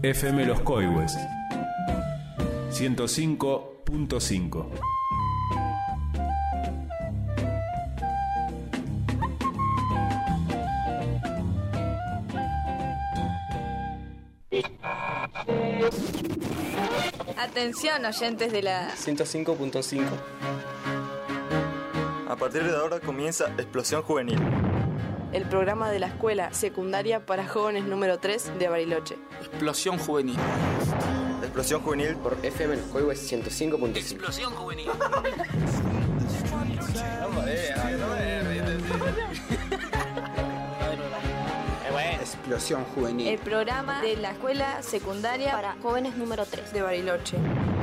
FM Los Coihues 105.5. Atención, oyentes de la 105.5. A partir de ahora comienza Explosión Juvenil, el programa de la escuela secundaria para jóvenes número 3 de Bariloche. Explosión Juvenil. Explosión Juvenil por FM Los Coihues 105.5. Explosión Juvenil. Explosión Juvenil. El programa de la escuela secundaria para jóvenes número 3 de Bariloche.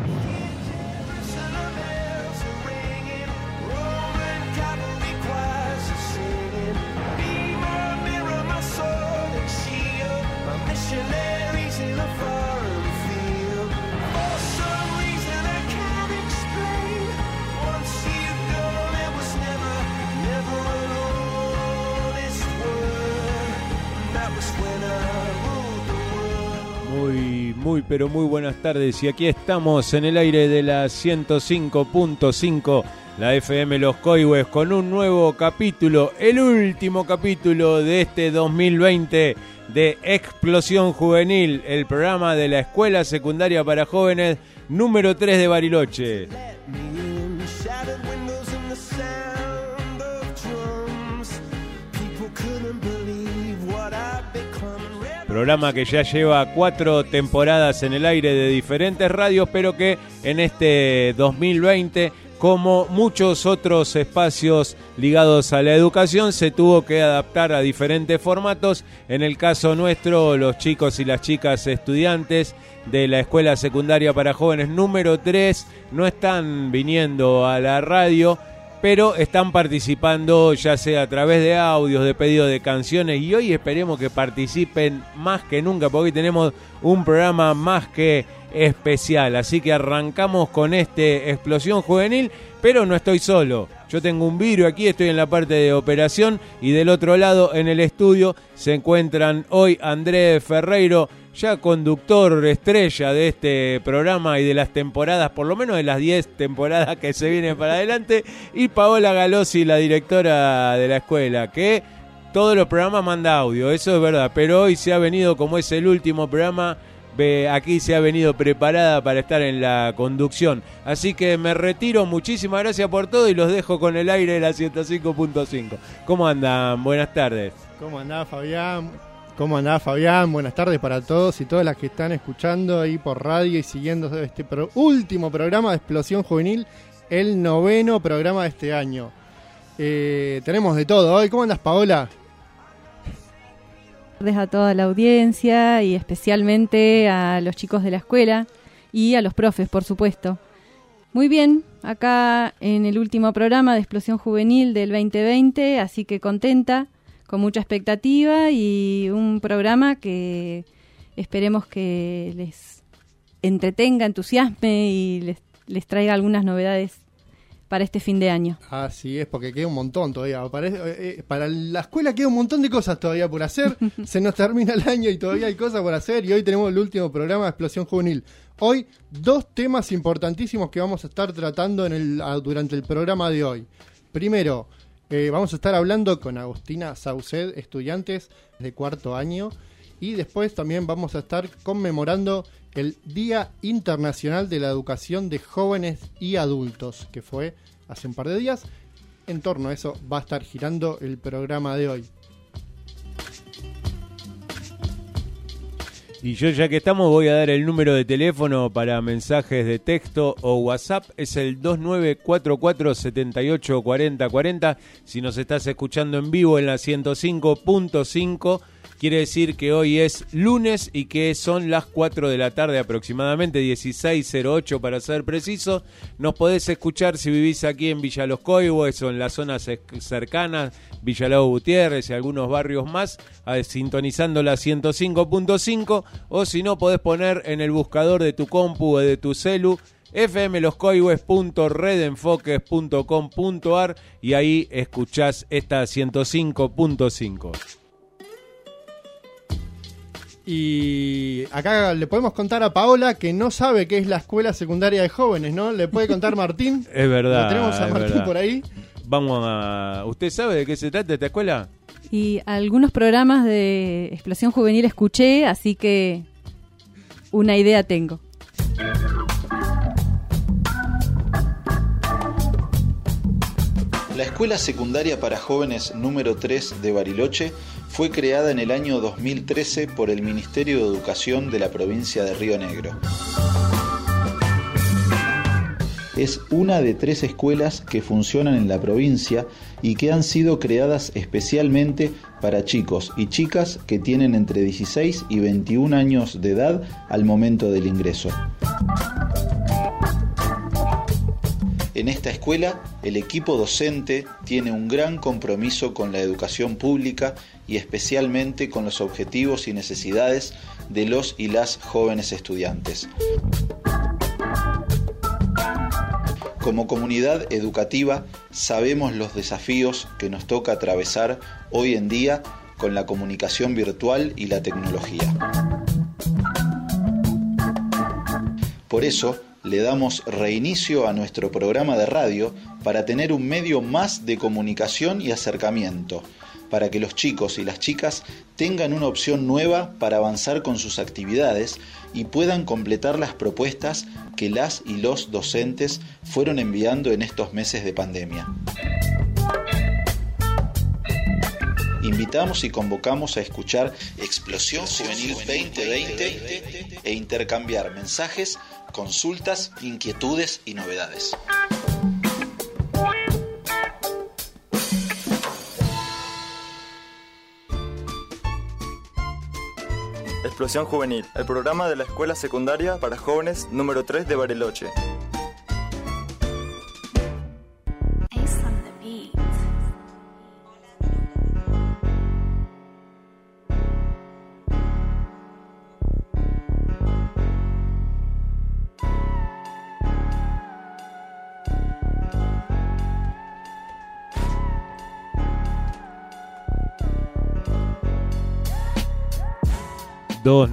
Pero muy buenas tardes, y aquí estamos en el aire de la 105.5, la FM Los Coihues, con un nuevo capítulo, el último capítulo de este 2020 de Explosión Juvenil, el programa de la Escuela Secundaria para Jóvenes número 3 de Bariloche. Programa que ya lleva 4 temporadas en el aire de diferentes radios, pero que en este 2020, como muchos otros espacios ligados a la educación, se tuvo que adaptar a diferentes formatos. En el caso nuestro, los chicos y las chicas estudiantes de la Escuela Secundaria para Jóvenes número 3 no están viniendo a la radio, pero están participando ya sea a través de audios, de pedido de canciones, y hoy esperemos que participen más que nunca, porque hoy tenemos un programa más que especial. Así que arrancamos con este Explosión Juvenil, pero no estoy solo. Yo tengo un vidrio aquí, estoy en la parte de operación, y del otro lado en el estudio se encuentran hoy Andrés Ferreiro, ya conductor estrella de este programa y de las temporadas, por lo menos de las 10 temporadas que se vienen para adelante, y Paola Galossi, la directora de la escuela, que todos los programas manda audio, eso es verdad, pero hoy se ha venido, como es el último programa, aquí se ha venido preparada para estar en la conducción. Así que me retiro, muchísimas gracias por todo y los dejo con el aire de la 105.5. ¿Cómo andan? Buenas tardes. ¿Cómo andás, Fabián? Buenas tardes para todos y todas las que están escuchando ahí por radio y siguiendo este último programa de Explosión Juvenil, el 9º programa de este año. Tenemos de todo hoy. ¿Cómo andás, Paola? A toda la audiencia y especialmente a los chicos de la escuela y a los profes, por supuesto. Muy bien, acá en el último programa de Explosión Juvenil del 2020, así que contenta, con mucha expectativa y un programa que esperemos que les entretenga, entusiasme y les traiga algunas novedades para este fin de año. Así es, porque queda un montón todavía. Para la escuela queda un montón de cosas todavía por hacer. Se nos termina el año y todavía hay cosas por hacer. Y hoy tenemos el último programa de Explosión Juvenil. Hoy, 2 temas importantísimos que vamos a estar tratando durante el programa de hoy. Primero, vamos a estar hablando con Agustina Sauced, estudiantes de 4º año. Y después también vamos a estar conmemorando el Día Internacional de la Educación de Jóvenes y Adultos, que fue hace un par de días. En torno a eso va a estar girando el programa de hoy. Y yo, ya que estamos, voy a dar el número de teléfono para mensajes de texto o WhatsApp. Es el 2944-784040. Si nos estás escuchando en vivo en la 105.5, quiere decir que hoy es lunes y que son las 4 de la tarde aproximadamente, 16:08 para ser preciso. Nos podés escuchar si vivís aquí en Villa Los Coihues o en las zonas cercanas, Villa Lago Gutiérrez y algunos barrios más, sintonizando la 105.5, o si no, podés poner en el buscador de tu compu o de tu celu fmloscoihues.redenfoques.com.ar y ahí escuchás esta 105.5. Y acá le podemos contar a Paola que no sabe qué es la escuela secundaria de jóvenes, ¿no? ¿Le puede contar Martín? Es verdad. Lo tenemos a Martín verdad. por ahí. Vamos a... ¿Usted sabe de qué se trata esta escuela? Y algunos programas de Explosión Juvenil escuché, así que una idea tengo. La Escuela Secundaria para Jóvenes número 3 de Bariloche fue creada en el año 2013 por el Ministerio de Educación de la provincia de Río Negro. Es una de 3 escuelas que funcionan en la provincia y que han sido creadas especialmente para chicos y chicas que tienen entre 16 y 21 años de edad al momento del ingreso. En esta escuela, el equipo docente tiene un gran compromiso con la educación pública y especialmente con los objetivos y necesidades de los y las jóvenes estudiantes. Como comunidad educativa, sabemos los desafíos que nos toca atravesar hoy en día con la comunicación virtual y la tecnología. Por eso, le damos reinicio a nuestro programa de radio para tener un medio más de comunicación y acercamiento, para que los chicos y las chicas tengan una opción nueva para avanzar con sus actividades y puedan completar las propuestas que las y los docentes fueron enviando en estos meses de pandemia. Invitamos y convocamos a escuchar Explosión Juvenil 2020 e intercambiar mensajes, consultas, inquietudes y novedades. Explosión Juvenil, el programa de la Escuela Secundaria para Jóvenes número 3 de Bariloche. ...2944-784040...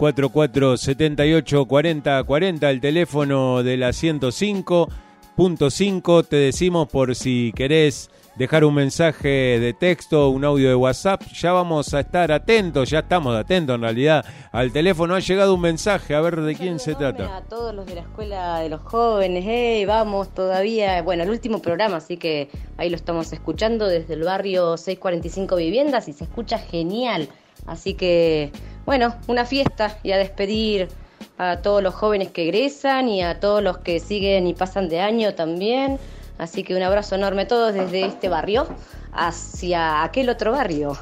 el teléfono de la 105.5... te decimos por si querés dejar un mensaje de texto, un audio de WhatsApp, ya vamos a estar atentos, ya estamos atentos en realidad al teléfono. Ha llegado un mensaje, a ver de quién se trata. A todos los de la Escuela de los Jóvenes, vamos todavía, bueno, el último programa, así que ahí lo estamos escuchando desde el barrio 645 Viviendas y se escucha genial, así que... Bueno, una fiesta y a despedir a todos los jóvenes que egresan y a todos los que siguen y pasan de año también. Así que un abrazo enorme a todos desde este barrio hacia aquel otro barrio.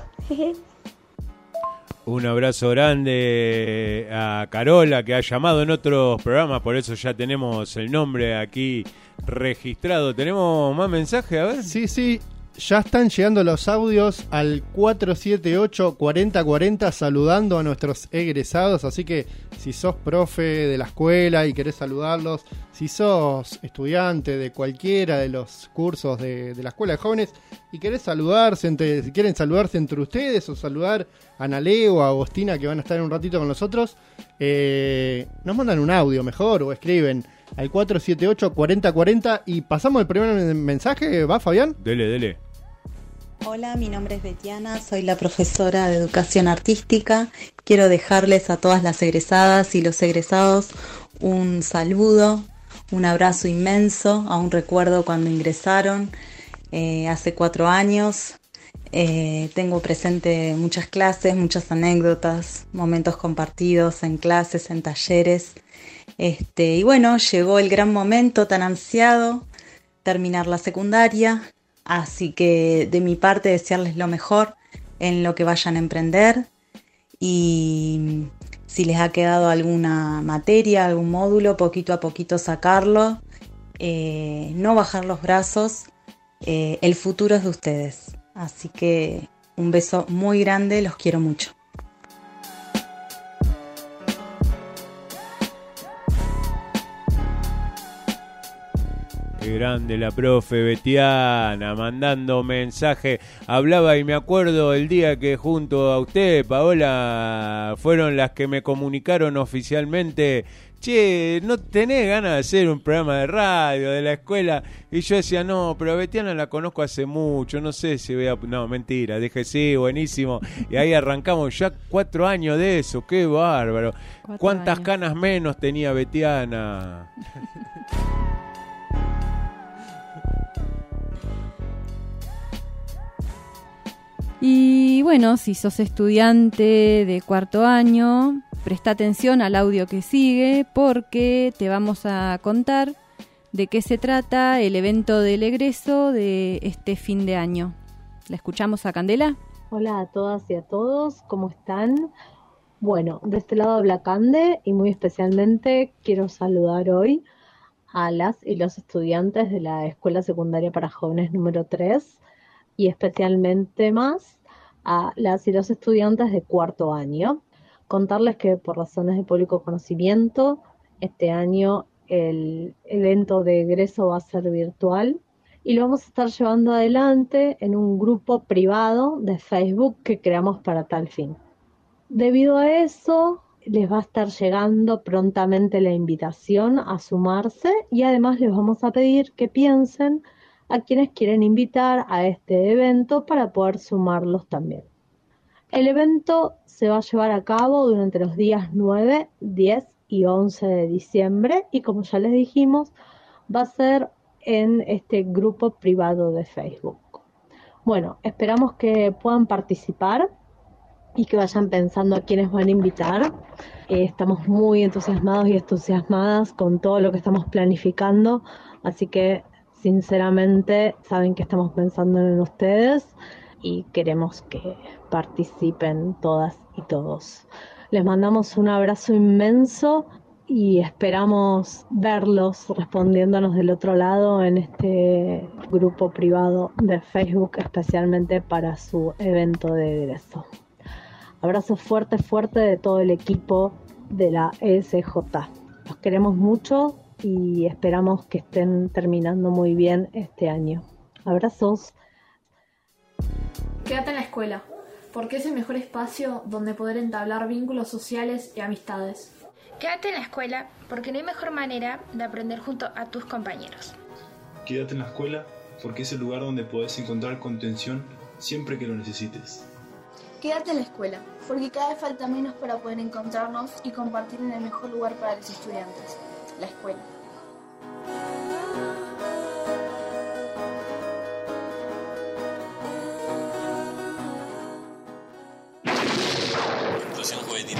Un abrazo grande a Carola, que ha llamado en otros programas, por eso ya tenemos el nombre aquí registrado. ¿Tenemos más mensajes? A ver. Sí. Ya están llegando los audios al 478-4040 saludando a nuestros egresados, así que si sos profe de la escuela y querés saludarlos, si sos estudiante de cualquiera de los cursos de la Escuela de Jóvenes y querés saludarse, si quieren saludarse entre ustedes o saludar a Nale o a Agostina que van a estar en un ratito con nosotros, nos mandan un audio mejor o escriben al 478-4040 y pasamos el primer mensaje. ¿Va, Fabián? Dele. Hola, mi nombre es Betiana, soy la profesora de Educación Artística. Quiero dejarles a todas las egresadas y los egresados un saludo, un abrazo inmenso. Aún recuerdo cuando ingresaron hace 4 años. Tengo presente muchas clases, muchas anécdotas, momentos compartidos en clases, en talleres. Y bueno, llegó el gran momento tan ansiado, terminar la secundaria. Así que de mi parte desearles lo mejor en lo que vayan a emprender y si les ha quedado alguna materia, algún módulo, poquito a poquito sacarlo, no bajar los brazos, el futuro es de ustedes. Así que un beso muy grande, los quiero mucho. Qué grande la profe Betiana, mandando mensaje. Hablaba y me acuerdo el día que junto a usted, Paola, fueron las que me comunicaron oficialmente: che, ¿no tenés ganas de hacer un programa de radio de la escuela? Y yo decía, no, pero a Betiana la conozco hace mucho, no sé si voy a... No, mentira, dije, sí, buenísimo. Y ahí arrancamos ya 4 años de eso, qué bárbaro. ¿Cuántas canas menos tenía Betiana? Y bueno, si sos estudiante de 4º año, presta atención al audio que sigue porque te vamos a contar de qué se trata el evento del egreso de este fin de año. ¿La escuchamos a Candela? Hola a todas y a todos, ¿cómo están? Bueno, de este lado habla Cande y muy especialmente quiero saludar hoy a las y los estudiantes de la Escuela Secundaria para Jóvenes número 3 y especialmente más a las y los estudiantes de 4º año. Contarles que por razones de público conocimiento, este año el evento de egreso va a ser virtual y lo vamos a estar llevando adelante en un grupo privado de Facebook que creamos para tal fin. Debido a eso, les va a estar llegando prontamente la invitación a sumarse y además les vamos a pedir que piensen a quienes quieren invitar a este evento para poder sumarlos también. El evento se va a llevar a cabo durante los días 9, 10 y 11 de diciembre y como ya les dijimos, va a ser en este grupo privado de Facebook. Bueno, esperamos que puedan participar y que vayan pensando a quiénes van a invitar. Estamos muy entusiasmados y entusiasmadas con todo lo que estamos planificando, así que sinceramente saben que estamos pensando en ustedes y queremos que participen todas y todos. Les mandamos un abrazo inmenso y esperamos verlos respondiéndonos del otro lado en este grupo privado de Facebook, especialmente para su evento de egreso. Abrazo fuerte, fuerte de todo el equipo de la ESJ. Los queremos mucho y esperamos que estén terminando muy bien este año. Abrazos. Quédate en la escuela, porque es el mejor espacio donde poder entablar vínculos sociales y amistades. Quédate en la escuela, porque no hay mejor manera de aprender junto a tus compañeros. Quédate en la escuela, porque es el lugar donde podés encontrar contención siempre que lo necesites. Quédate en la escuela, porque cada vez falta menos para poder encontrarnos y compartir en el mejor lugar para los estudiantes, la escuela. Explosión juvenil.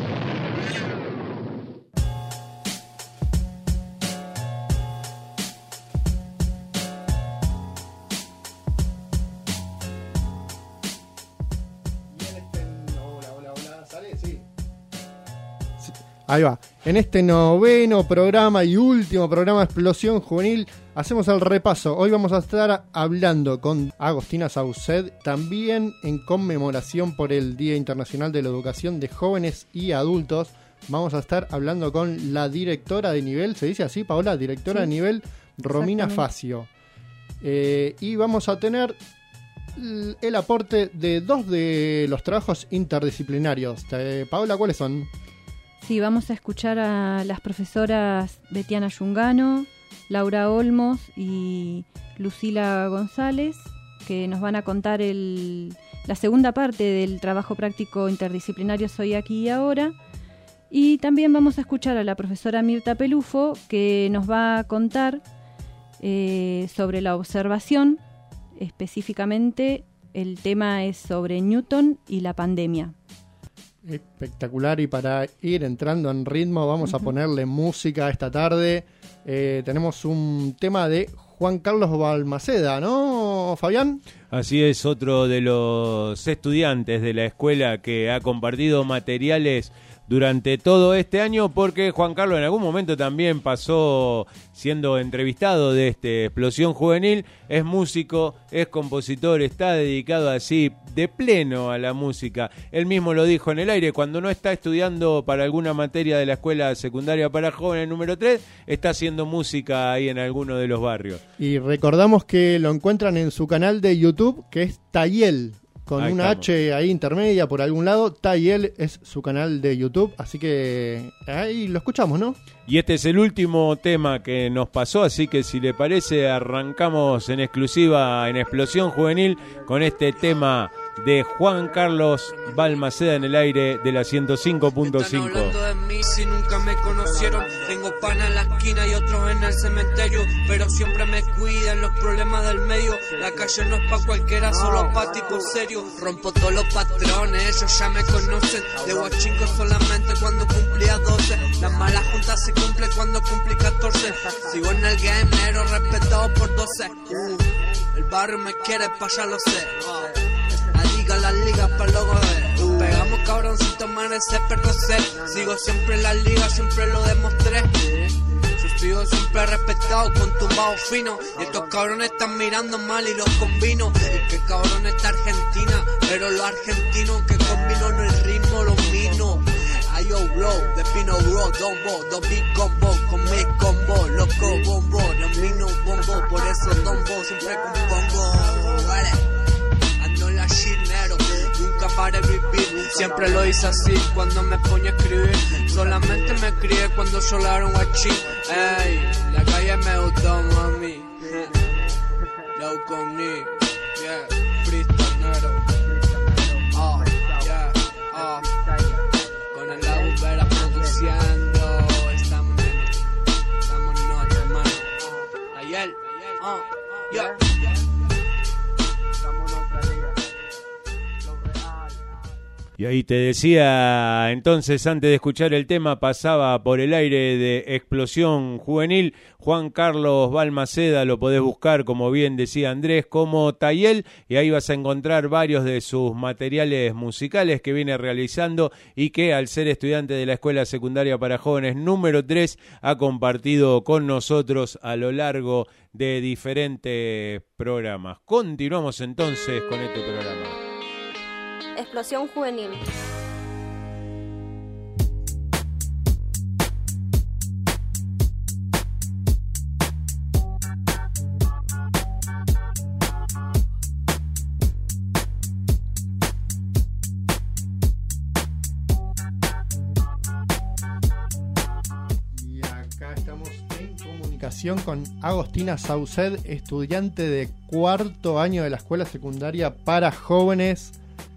Ahí va. En este 9º programa y último programa de Explosión Juvenil hacemos el repaso. Hoy vamos a estar hablando con Agostina Sauced, también en conmemoración por el Día Internacional de la Educación de Jóvenes y Adultos. Vamos a estar hablando con la directora de nivel, ¿se dice así, Paola? Directora de nivel, Romina Facio. Y vamos a tener el aporte de 2 de los trabajos interdisciplinarios. Paola, ¿cuáles son? Sí, vamos a escuchar a las profesoras Betiana Yungano, Laura Olmos y Lucila González, que nos van a contar la segunda parte del trabajo práctico interdisciplinario Soy Aquí y Ahora. Y también vamos a escuchar a la profesora Mirta Pelufo, que nos va a contar sobre la observación. Específicamente, el tema es sobre Newton y la pandemia. Espectacular, y para ir entrando en ritmo vamos a ponerle música esta tarde. Tenemos un tema de Juan Carlos Balmaceda, ¿no, Fabián? Así es, otro de los estudiantes de la escuela que ha compartido materiales durante todo este año, porque Juan Carlos en algún momento también pasó siendo entrevistado de Explosión Juvenil. Es músico, es compositor, está dedicado así de pleno a la música. Él mismo lo dijo en el aire, cuando no está estudiando para alguna materia de la Escuela Secundaria para Jóvenes número 3, está haciendo música ahí en alguno de los barrios. Y recordamos que lo encuentran en su canal de YouTube, que es Tayel, con Ahí una estamos. H ahí intermedia por algún lado. Tayel es su canal de YouTube, así que ahí lo escuchamos, ¿no? Y este es el último tema que nos pasó, así que si le parece arrancamos en exclusiva en Explosión Juvenil con este tema de Juan Carlos Balmaceda en el aire de la 105.5. Hablando de mí si nunca me conocieron. Tengo pana en la esquina y otros en el cementerio, pero siempre me cuidan los problemas del medio. La calle no es pa' cualquiera, solo pa' tipo serio. Rompo todos los patrones, ellos ya me conocen. De guachinco solamente cuando cumplía 12. La mala junta se cumple cuando cumplí 14. Sigo en el game, negro respetado por 12. El barrio me quiere, pa' ya lo sé. Las ligas pa' luego ver. Pegamos cabroncito, merece perder. Sigo siempre en la liga, siempre lo demostré. Yo sigo siempre respetado, con tumbado fino. Y estos cabrones están mirando mal y los combino. El que cabrón está Argentina, pero los argentinos que combino en el ritmo lo mino. Ay yo bro, de Pino bro, dombo, dos big combo, con mi combo, loco bombo, los mino bombo, por eso dombo, siempre compongo, vale. La chinero, nunca paré de vivir, siempre lo hice así cuando me ponía a escribir, solamente me crié cuando solaron guachín, ey, la calle me gustó mami, low con me, yeah, freestyler, yeah, con el agua vera produciendo, estamos no, hermano, ayer, yeah. Y ahí te decía, entonces, antes de escuchar el tema, pasaba por el aire de Explosión Juvenil, Juan Carlos Balmaceda, lo podés buscar, como bien decía Andrés, como Tayel, y ahí vas a encontrar varios de sus materiales musicales que viene realizando y que, al ser estudiante de la Escuela Secundaria para Jóvenes número 3, ha compartido con nosotros a lo largo de diferentes programas. Continuamos entonces con este programa. Explosión Juvenil. Y acá estamos en comunicación con Agostina Sauced, estudiante de cuarto año de la Escuela Secundaria para Jóvenes.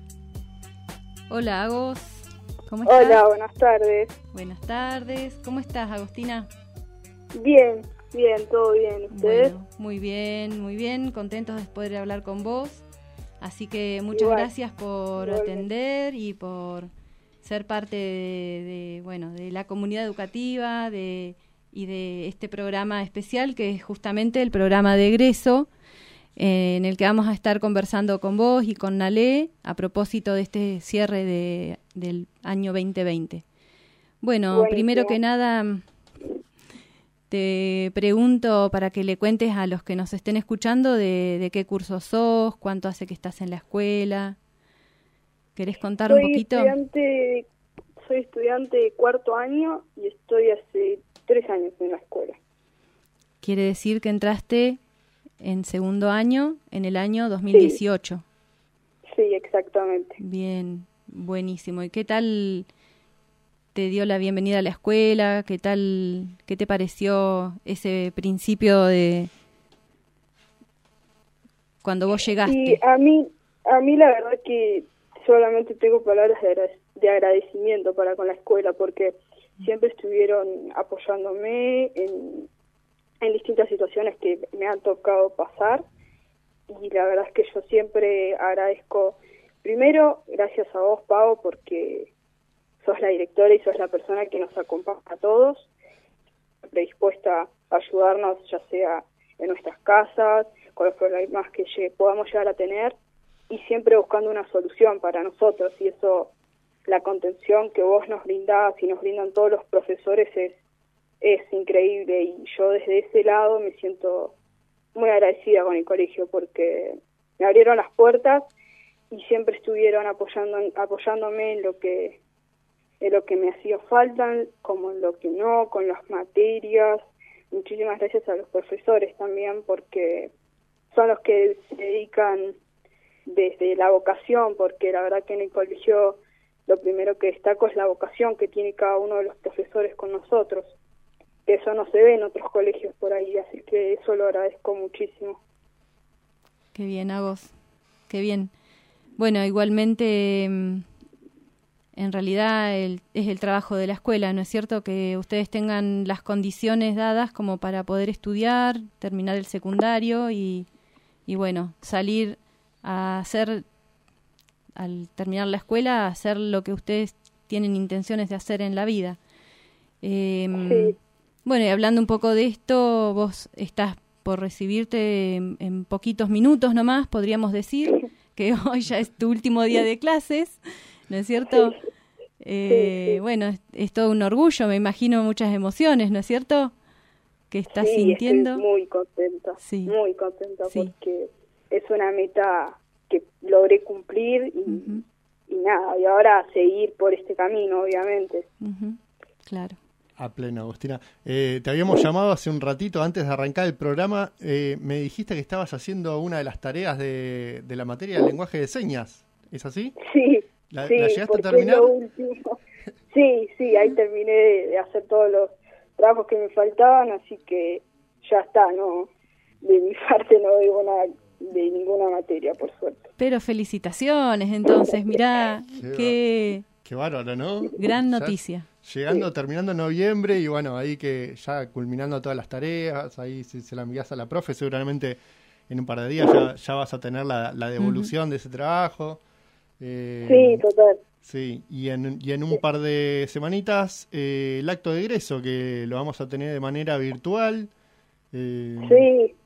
Hola, Agos. ¿Cómo estás? Hola, buenas tardes. Buenas tardes. ¿Cómo estás, Agostina? Bien, todo bien. ¿Ustedes? Bueno, muy bien. Contentos de poder hablar con vos. Así que muchas gracias por atender y por ser parte de la comunidad educativa y de este programa especial, que es justamente el programa de egreso, en el que vamos a estar conversando con vos y con Nalé a propósito de este cierre del año 2020. Bueno, buenísimo. Primero que nada te pregunto para que le cuentes a los que nos estén escuchando de qué curso sos, cuánto hace que estás en la escuela. ¿Querés contar un poquito? Soy estudiante de cuarto año y estoy hace 3 años en la escuela. Quiere decir que entraste en segundo año, en el año 2018. Sí, exactamente. Bien, buenísimo. ¿Y qué tal te dio la bienvenida a la escuela? ¿Qué te pareció ese principio de cuando vos llegaste? Y a mí la verdad que solamente tengo palabras de agradecimiento para con la escuela, porque siempre estuvieron apoyándome en distintas situaciones que me han tocado pasar, y la verdad es que yo siempre agradezco, primero, gracias a vos, Pau, porque sos la directora y sos la persona que nos acompaña a todos, predispuesta a ayudarnos, ya sea en nuestras casas, con los problemas que podamos llegar a tener, y siempre buscando una solución para nosotros, y eso la contención que vos nos brindás y nos brindan todos los profesores es increíble, y yo desde ese lado me siento muy agradecida con el colegio porque me abrieron las puertas y siempre estuvieron apoyándome en lo que me hacía falta, como en lo que no, con las materias. Muchísimas gracias a los profesores también, porque son los que se dedican desde la vocación, porque la verdad que en el colegio lo primero que destaco es la vocación que tiene cada uno de los profesores con nosotros. Eso no se ve en otros colegios por ahí, así que eso lo agradezco muchísimo. Qué bien, Agos, qué bien. Bueno, igualmente, en realidad es el trabajo de la escuela, ¿no es cierto? Que ustedes tengan las condiciones dadas como para poder estudiar, terminar el secundario y bueno, salir a hacer, al terminar la escuela, a hacer lo que ustedes tienen intenciones de hacer en la vida. Sí. Bueno, y hablando un poco de esto, vos estás por recibirte en poquitos minutos nomás, podríamos decir, que hoy ya es tu último día de clases, ¿no es cierto? Sí. Bueno, es todo un orgullo, me imagino muchas emociones, ¿no es cierto? Que estás sintiendo. Estoy muy contenta, porque es una meta que logré cumplir y nada, y ahora seguir por este camino, obviamente. Claro. A pleno, Agustina. Te habíamos llamado hace un ratito antes de arrancar el programa. Me dijiste que estabas haciendo una de las tareas de la materia de lenguaje de señas. ¿Es así? Sí. ¿La llegaste a terminar? Sí, ahí terminé de hacer todos los trabajos que me faltaban, así que ya está, no, de mi parte no debo nada de ninguna materia, por suerte. Pero felicitaciones, entonces, mirá, qué bárbaro, ¿no? Gran noticia. Llegando, terminando noviembre y bueno, ahí que ya culminando todas las tareas, ahí si se la envías a la profe, seguramente en un par de días ya vas a tener la devolución de ese trabajo. Sí, total. Sí, y en un par de semanitas el acto de egreso, que lo vamos a tener de manera virtual. Sí.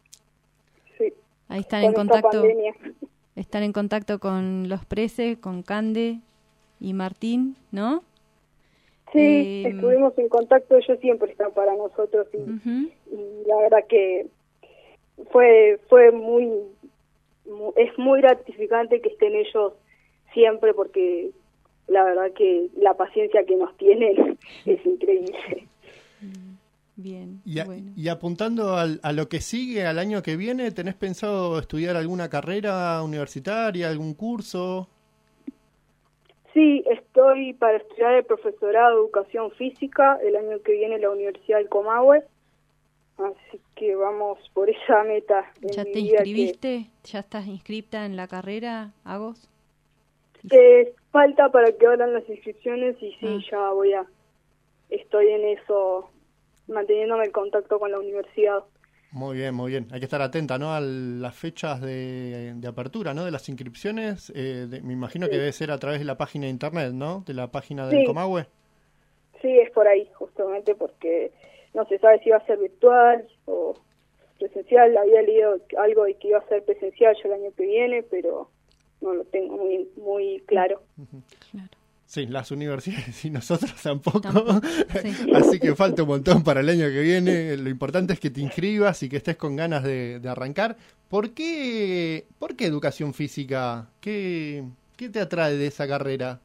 Ahí están en contacto. Están en contacto con los preses, con Cande y Martín, ¿no? Sí, estuvimos en contacto, ellos siempre están para nosotros y la verdad que es muy gratificante que estén ellos siempre, porque la verdad que la paciencia que nos tienen es increíble. Bien. Y apuntando a lo que sigue, al año que viene, ¿tenés pensado estudiar alguna carrera universitaria, algún curso? Sí, estoy para estudiar el profesorado de Educación Física el año que viene en la Universidad del Comahue, así que vamos por esa meta. ¿Ya te inscribiste? ¿Ya estás inscripta en la carrera, Agos? Falta para que abran las inscripciones y sí, ya estoy en eso, manteniéndome en contacto con la universidad. Muy bien, muy bien. Hay que estar atenta, ¿no?, a las fechas de apertura, ¿no?, de las inscripciones. Me imagino que debe ser a través de la página de internet, ¿no?, de la página del Comahue. Sí, es por ahí, justamente porque no se sabe si va a ser virtual o presencial. Había leído algo de que iba a ser presencial yo el año que viene, pero no lo tengo muy claro. Claro. Sí, las universidades y nosotros tampoco. Sí. Así que falta un montón para el año que viene. Lo importante es que te inscribas y que estés con ganas de arrancar. ¿Por qué educación física? ¿Qué te atrae de esa carrera?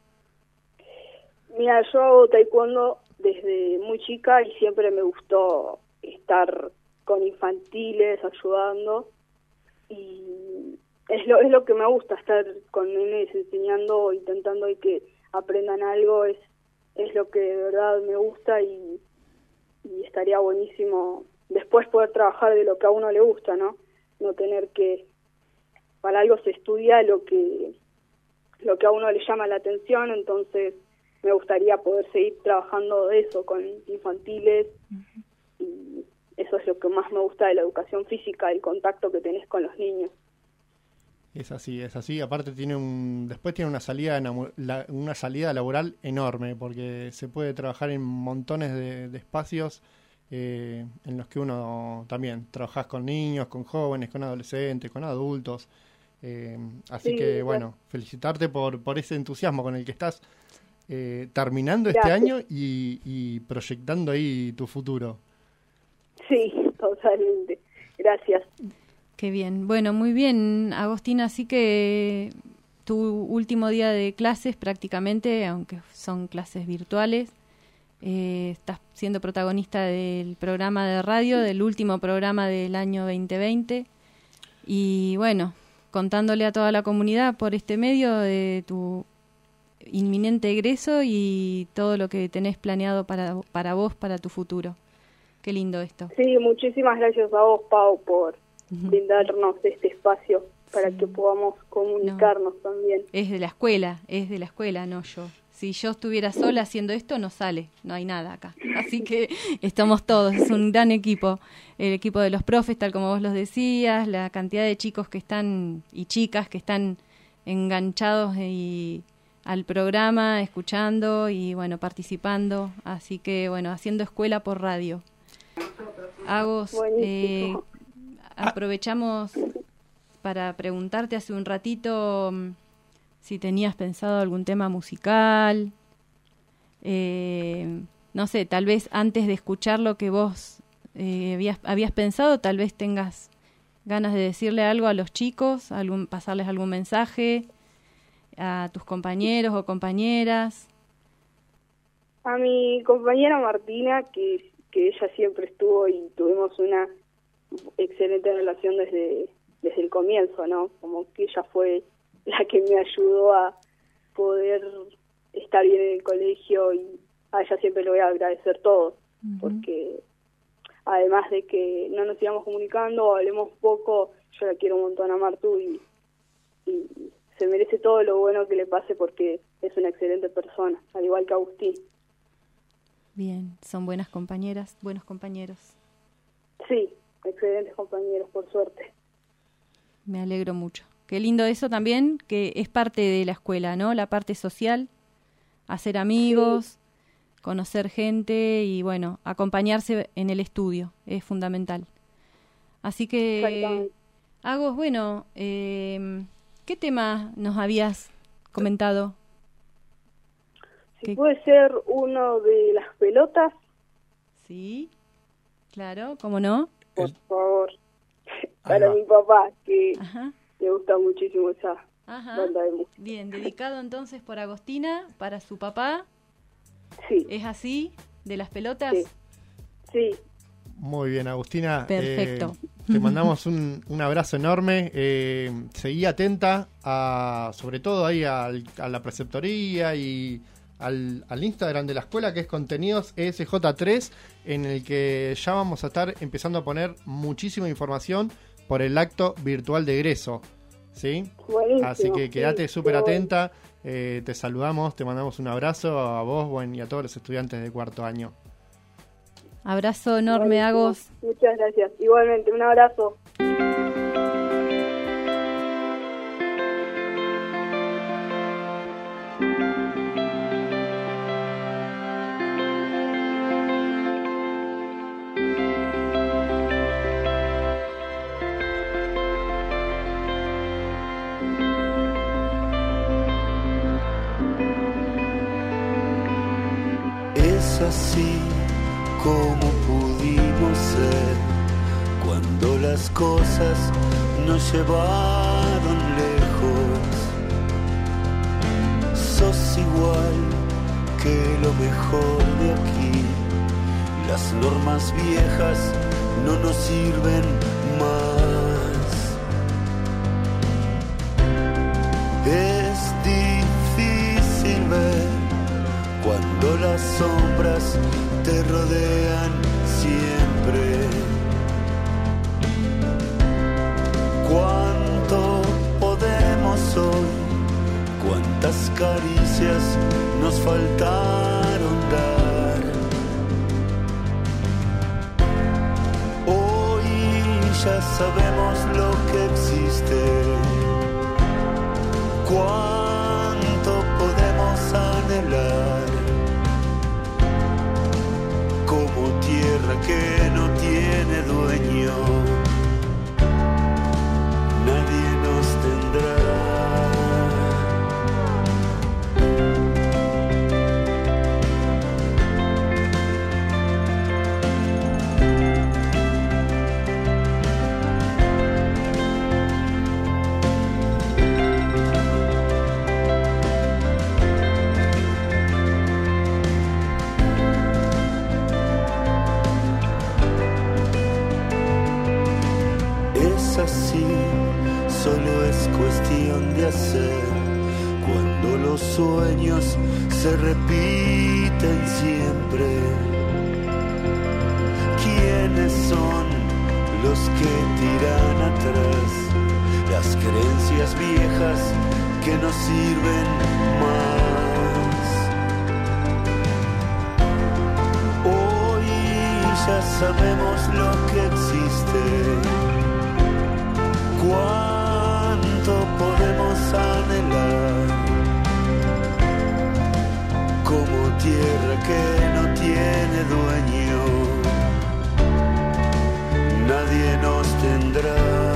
Mira, yo hago taekwondo desde muy chica y siempre me gustó estar con infantiles, ayudando. Y es lo que me gusta, estar con nenes enseñando, intentando que aprendan algo, es lo que de verdad me gusta y estaría buenísimo después poder trabajar de lo que a uno le gusta, ¿no? No tener que, para algo se estudia lo que a uno le llama la atención, entonces me gustaría poder seguir trabajando de eso con infantiles y eso es lo que más me gusta de la educación física, el contacto que tenés con los niños. Es así. Aparte después tiene una salida laboral enorme, porque se puede trabajar en montones de espacios en los que uno también trabajás con niños, con jóvenes, con adolescentes, con adultos. Así que bueno, felicitarte por ese entusiasmo con el que estás terminando Gracias. este año y proyectando ahí tu futuro. Sí, totalmente. Gracias. Qué bien. Bueno, muy bien, Agostina. Así que tu último día de clases prácticamente, aunque son clases virtuales, estás siendo protagonista del programa de radio, del último programa del año 2020. Y bueno, contándole a toda la comunidad por este medio de tu inminente egreso y todo lo que tenés planeado para vos, para tu futuro. Qué lindo esto. Sí, muchísimas gracias a vos, Pau, por brindarnos este espacio para que podamos comunicarnos también. Es de la escuela, no yo. Si yo estuviera sola haciendo esto, no sale, no hay nada acá. Así que estamos todos, es un gran equipo. El equipo de los profes, tal como vos los decías, la cantidad de chicos que están y chicas que están enganchados al programa, escuchando y bueno, participando. Así que bueno, haciendo escuela por radio. Agos, aprovechamos para preguntarte hace un ratito si tenías pensado algún tema musical, no sé, tal vez antes de escuchar lo que vos habías pensado, tal vez tengas ganas de decirle algo a los chicos, pasarles algún mensaje a tus compañeros o compañeras. A mi compañera Martina, que ella siempre estuvo y tuvimos una excelente relación desde el comienzo, ¿no? Como que ella fue la que me ayudó a poder estar bien en el colegio y a ella siempre le voy a agradecer todo, porque además de que no nos íbamos comunicando o hablemos poco, yo la quiero un montón a Martu y se merece todo lo bueno que le pase porque es una excelente persona, al igual que Agustín. Bien, son buenas compañeras, buenos compañeros. Sí, excelentes compañeros, por suerte. Me alegro mucho. Qué lindo eso también, que es parte de la escuela, ¿no? La parte social, hacer amigos, conocer gente y, bueno, acompañarse en el estudio, es fundamental. Así que, Agos, bueno, ¿qué tema nos habías comentado? Si puede ser uno de las pelotas. Sí, claro, ¿cómo no? Por favor. Para mi papá, que le gusta muchísimo esa banda de música. Bien, dedicado entonces por Agostina, para su papá. Sí. ¿Es así? ¿De las pelotas? Sí. Muy bien, Agustina. Perfecto. Te mandamos un abrazo enorme. Seguí atenta, sobre todo ahí a la preceptoría y al Instagram de la escuela, que es Contenidos ESJ3, en el que ya vamos a estar empezando a poner muchísima información por el acto virtual de egreso, ¿sí? Buenísimo, así que quédate súper bueno. atenta, te saludamos, te mandamos un abrazo a vos y a todos los estudiantes de cuarto año. Abrazo enorme, Buenísimo. Agos. Muchas gracias. Igualmente, un abrazo. Es así como pudimos ser cuando las cosas nos llevaron lejos. Sos igual que lo mejor de aquí. Las normas viejas no nos sirven más. Es difícil ver cuando las sombras te rodean siempre. ¿Cuánto podemos hoy? ¿Cuántas caricias nos faltaron dar? Hoy ya sabemos lo que existe. ¿Cuánto podemos anhelar? Como tierra que no tiene dueño, nadie nos tendrá. hacer cuando los sueños se repiten siempre? ¿Quiénes son los que tiran atrás las creencias viejas que no sirven más? Hoy ya sabemos lo que existe. ¿Cuánto podemos anhelar? Como tierra que no tiene dueño, nadie nos tendrá.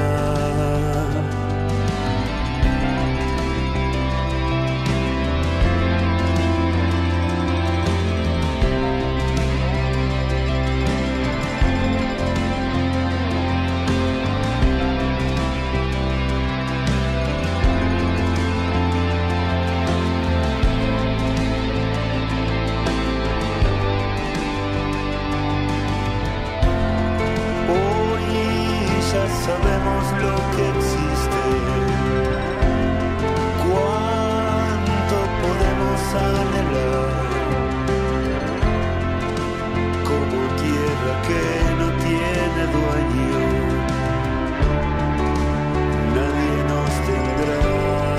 Sabemos lo que existe. ¿Cuánto podemos anhelar? Como tierra que no tiene dueño, nadie nos tendrá.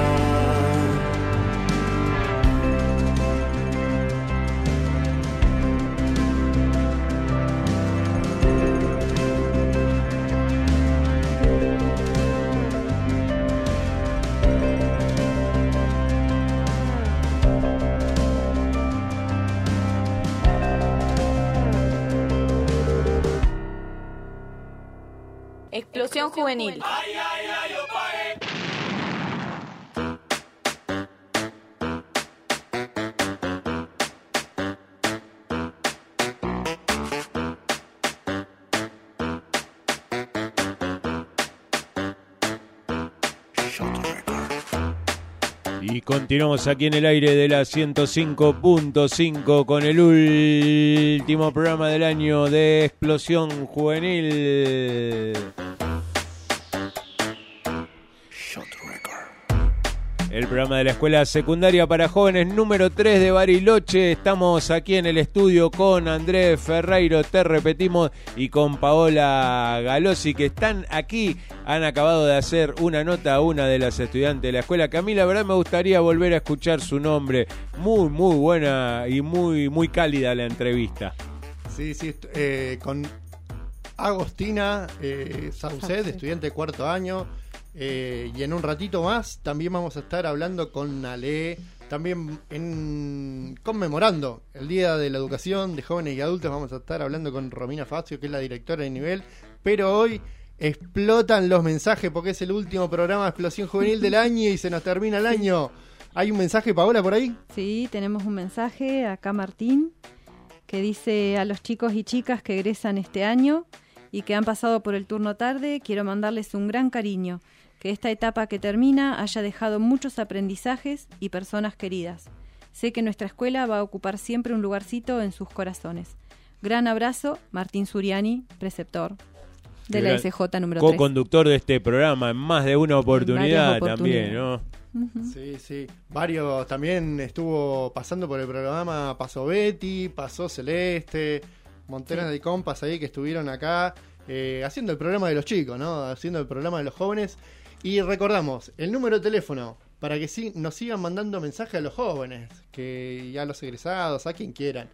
Explosión juvenil. Y continuamos aquí en el aire de la 105.5 con el último programa del año de Explosión Juvenil. El programa de la Escuela Secundaria para Jóvenes número 3 de Bariloche. Estamos aquí en el estudio con Andrés Ferreiro, te repetimos, y con Paola Galossi, que están aquí. Han acabado de hacer una nota a una de las estudiantes de la escuela, que a mí la verdad me gustaría volver a escuchar su nombre. Muy, muy buena y muy, muy cálida la entrevista. Sí, con Agostina Sauced, estudiante de cuarto año. Y en un ratito más también vamos a estar hablando con Ale, también conmemorando el Día de la Educación de Jóvenes y Adultos. Vamos a estar hablando con Romina Facio, que es la directora de nivel. Pero hoy explotan los mensajes porque es el último programa de Explosión Juvenil del año y se nos termina el año. ¿Hay un mensaje, Paola, por ahí? Sí, tenemos un mensaje acá, Martín, que dice: a los chicos y chicas que egresan este año y que han pasado por el turno tarde, quiero mandarles un gran cariño. Que esta etapa que termina haya dejado muchos aprendizajes y personas queridas. Sé que nuestra escuela va a ocupar siempre un lugarcito en sus corazones. Gran abrazo, Martín Suriani, preceptor de la SJ número 3. Co-conductor de este programa en más de una oportunidad también, ¿no? Uh-huh. Sí. Varios también estuvo pasando por el programa. Pasó Betty, pasó Celeste, montones de compas ahí que estuvieron acá haciendo el programa de los chicos, ¿no? Haciendo el programa de los jóvenes. Y recordamos el número de teléfono para que nos sigan mandando mensajes a los jóvenes, que a los egresados, a quien quieran.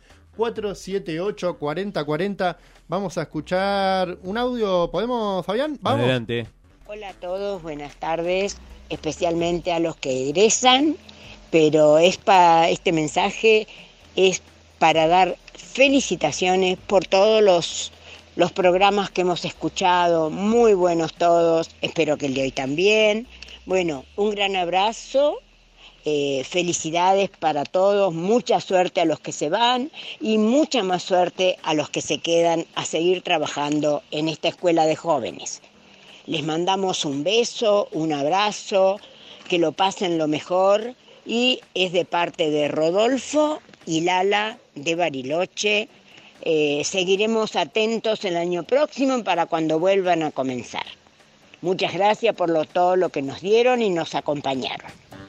478-4040. Vamos a escuchar un audio. ¿Podemos, Fabián? ¿Vamos? Adelante. Hola a todos, buenas tardes, especialmente a los que egresan, pero este mensaje es para dar felicitaciones por todos los programas que hemos escuchado, muy buenos todos, espero que el de hoy también. Bueno, un gran abrazo, felicidades para todos, mucha suerte a los que se van y mucha más suerte a los que se quedan a seguir trabajando en esta escuela de jóvenes. Les mandamos un beso, un abrazo, que lo pasen lo mejor, y es de parte de Rodolfo y Lala de Bariloche. Seguiremos atentos el año próximo para cuando vuelvan a comenzar. Muchas gracias por todo lo que nos dieron y nos acompañaron.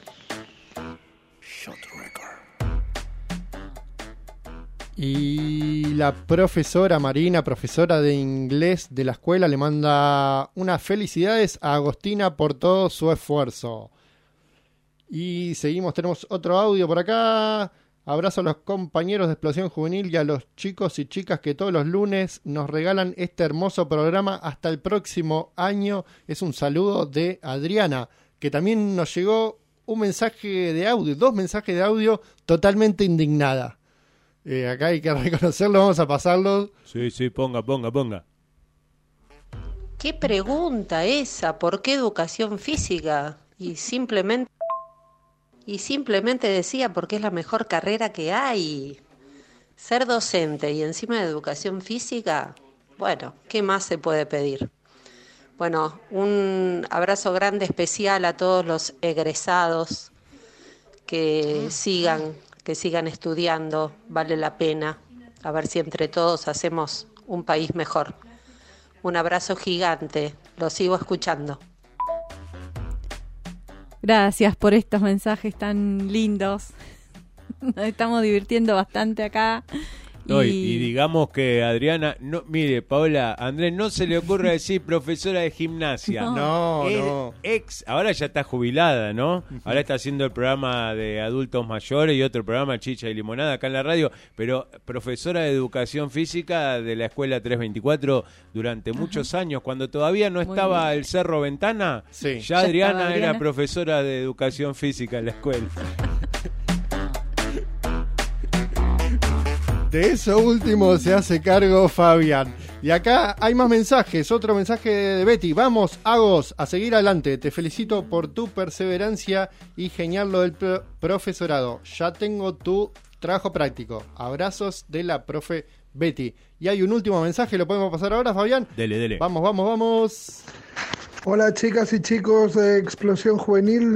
Y la profesora Marina, profesora de inglés de la escuela, le manda unas felicidades a Agostina por todo su esfuerzo. Y seguimos, tenemos otro audio por acá. Abrazo a los compañeros de Explosión Juvenil y a los chicos y chicas que todos los lunes nos regalan este hermoso programa. Hasta el próximo año. Es un saludo de Adriana, que también nos llegó un mensaje de audio, 2 mensajes de audio totalmente indignada. Acá hay que reconocerlo, vamos a pasarlo. Sí, ponga. ¿Qué pregunta esa? ¿Por qué educación física? Y simplemente decía porque es la mejor carrera que hay. Ser docente y encima de educación física, bueno, ¿qué más se puede pedir? Bueno, un abrazo grande especial a todos los egresados que sigan estudiando, vale la pena. A ver si entre todos hacemos un país mejor. Un abrazo gigante, lo sigo escuchando. Gracias por estos mensajes tan lindos. Nos estamos divirtiendo bastante acá. Y digamos que Adriana, no, mire, Paola, Andrés, no se le ocurra decir profesora de gimnasia. No. Ahora ya está jubilada, ¿no? Ahora está haciendo el programa de adultos mayores y otro programa, Chicha y Limonada, acá en la radio, pero profesora de educación física de la escuela 324 durante muchos años, cuando todavía no estaba el Cerro Ventana, ya Adriana era profesora de educación física en la escuela. De eso último se hace cargo Fabián. Y acá hay más mensajes. Otro mensaje de Betty. Vamos, Agos, a seguir adelante. Te felicito por tu perseverancia y genial lo del profesorado. Ya tengo tu trabajo práctico. Abrazos de la profe Betty. Y hay un último mensaje. ¿Lo podemos pasar ahora, Fabián? Dele. Vamos. Hola, chicas y chicos de Explosión Juvenil.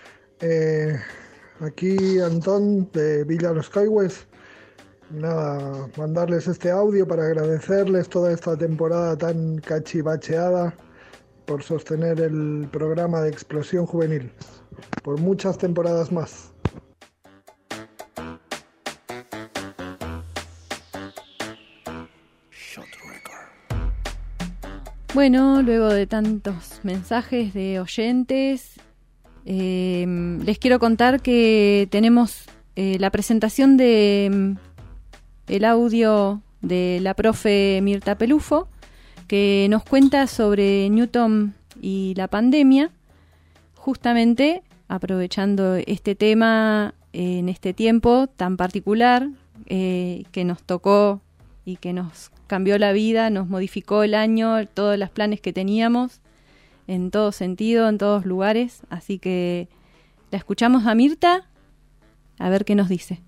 Aquí Antón de Villa Los Caigües. Nada, mandarles este audio para agradecerles toda esta temporada tan cachivacheada por sostener el programa de Explosión Juvenil, por muchas temporadas más. Bueno, luego de tantos mensajes de oyentes, les quiero contar que tenemos la presentación de el audio de la profe Mirta Pelufo, que nos cuenta sobre Newton y la pandemia, justamente aprovechando este tema en este tiempo tan particular que nos tocó y que nos cambió la vida, nos modificó el año, todos los planes que teníamos, en todo sentido, en todos lugares. Así que la escuchamos a Mirta, a ver qué nos dice.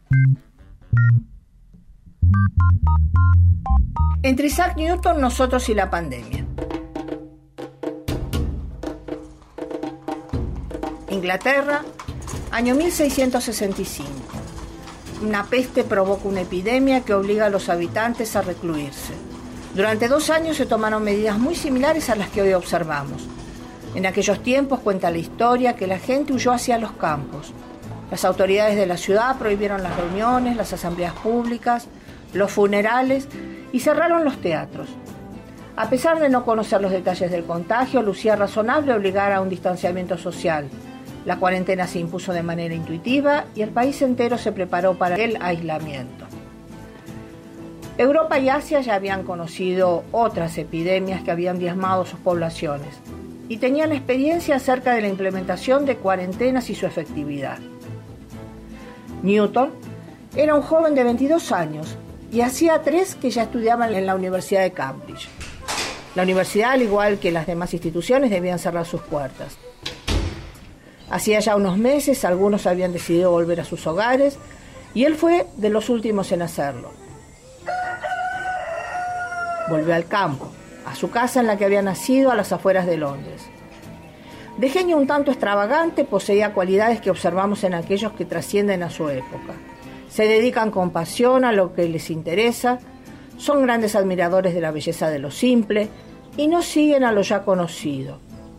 Entre Isaac Newton, nosotros y la pandemia. Inglaterra, año 1665. Una peste provoca una epidemia que obliga a los habitantes a recluirse. Durante 2 años se tomaron medidas muy similares a las que hoy observamos. En aquellos tiempos, cuenta la historia, que la gente huyó hacia los campos. Las autoridades de la ciudad prohibieron las reuniones, las asambleas públicas, los funerales y cerraron los teatros. A pesar de no conocer los detalles del contagio, lucía razonable obligar a un distanciamiento social. La cuarentena se impuso de manera intuitiva y el país entero se preparó para el aislamiento. Europa y Asia ya habían conocido otras epidemias que habían diezmado sus poblaciones y tenían experiencia acerca de la implementación de cuarentenas y su efectividad. Newton era un joven de 22 años y hacía 3 que ya estudiaban en la Universidad de Cambridge. La universidad, al igual que las demás instituciones, debían cerrar sus puertas. Hacía ya unos meses, algunos habían decidido volver a sus hogares y él fue de los últimos en hacerlo. Volvió al campo, a su casa en la que había nacido a las afueras de Londres. De genio un tanto extravagante, poseía cualidades que observamos en aquellos que trascienden a su época. Se dedican con pasión a lo que les interesa, son grandes admiradores de la belleza de lo simple y no siguen a lo ya conocido.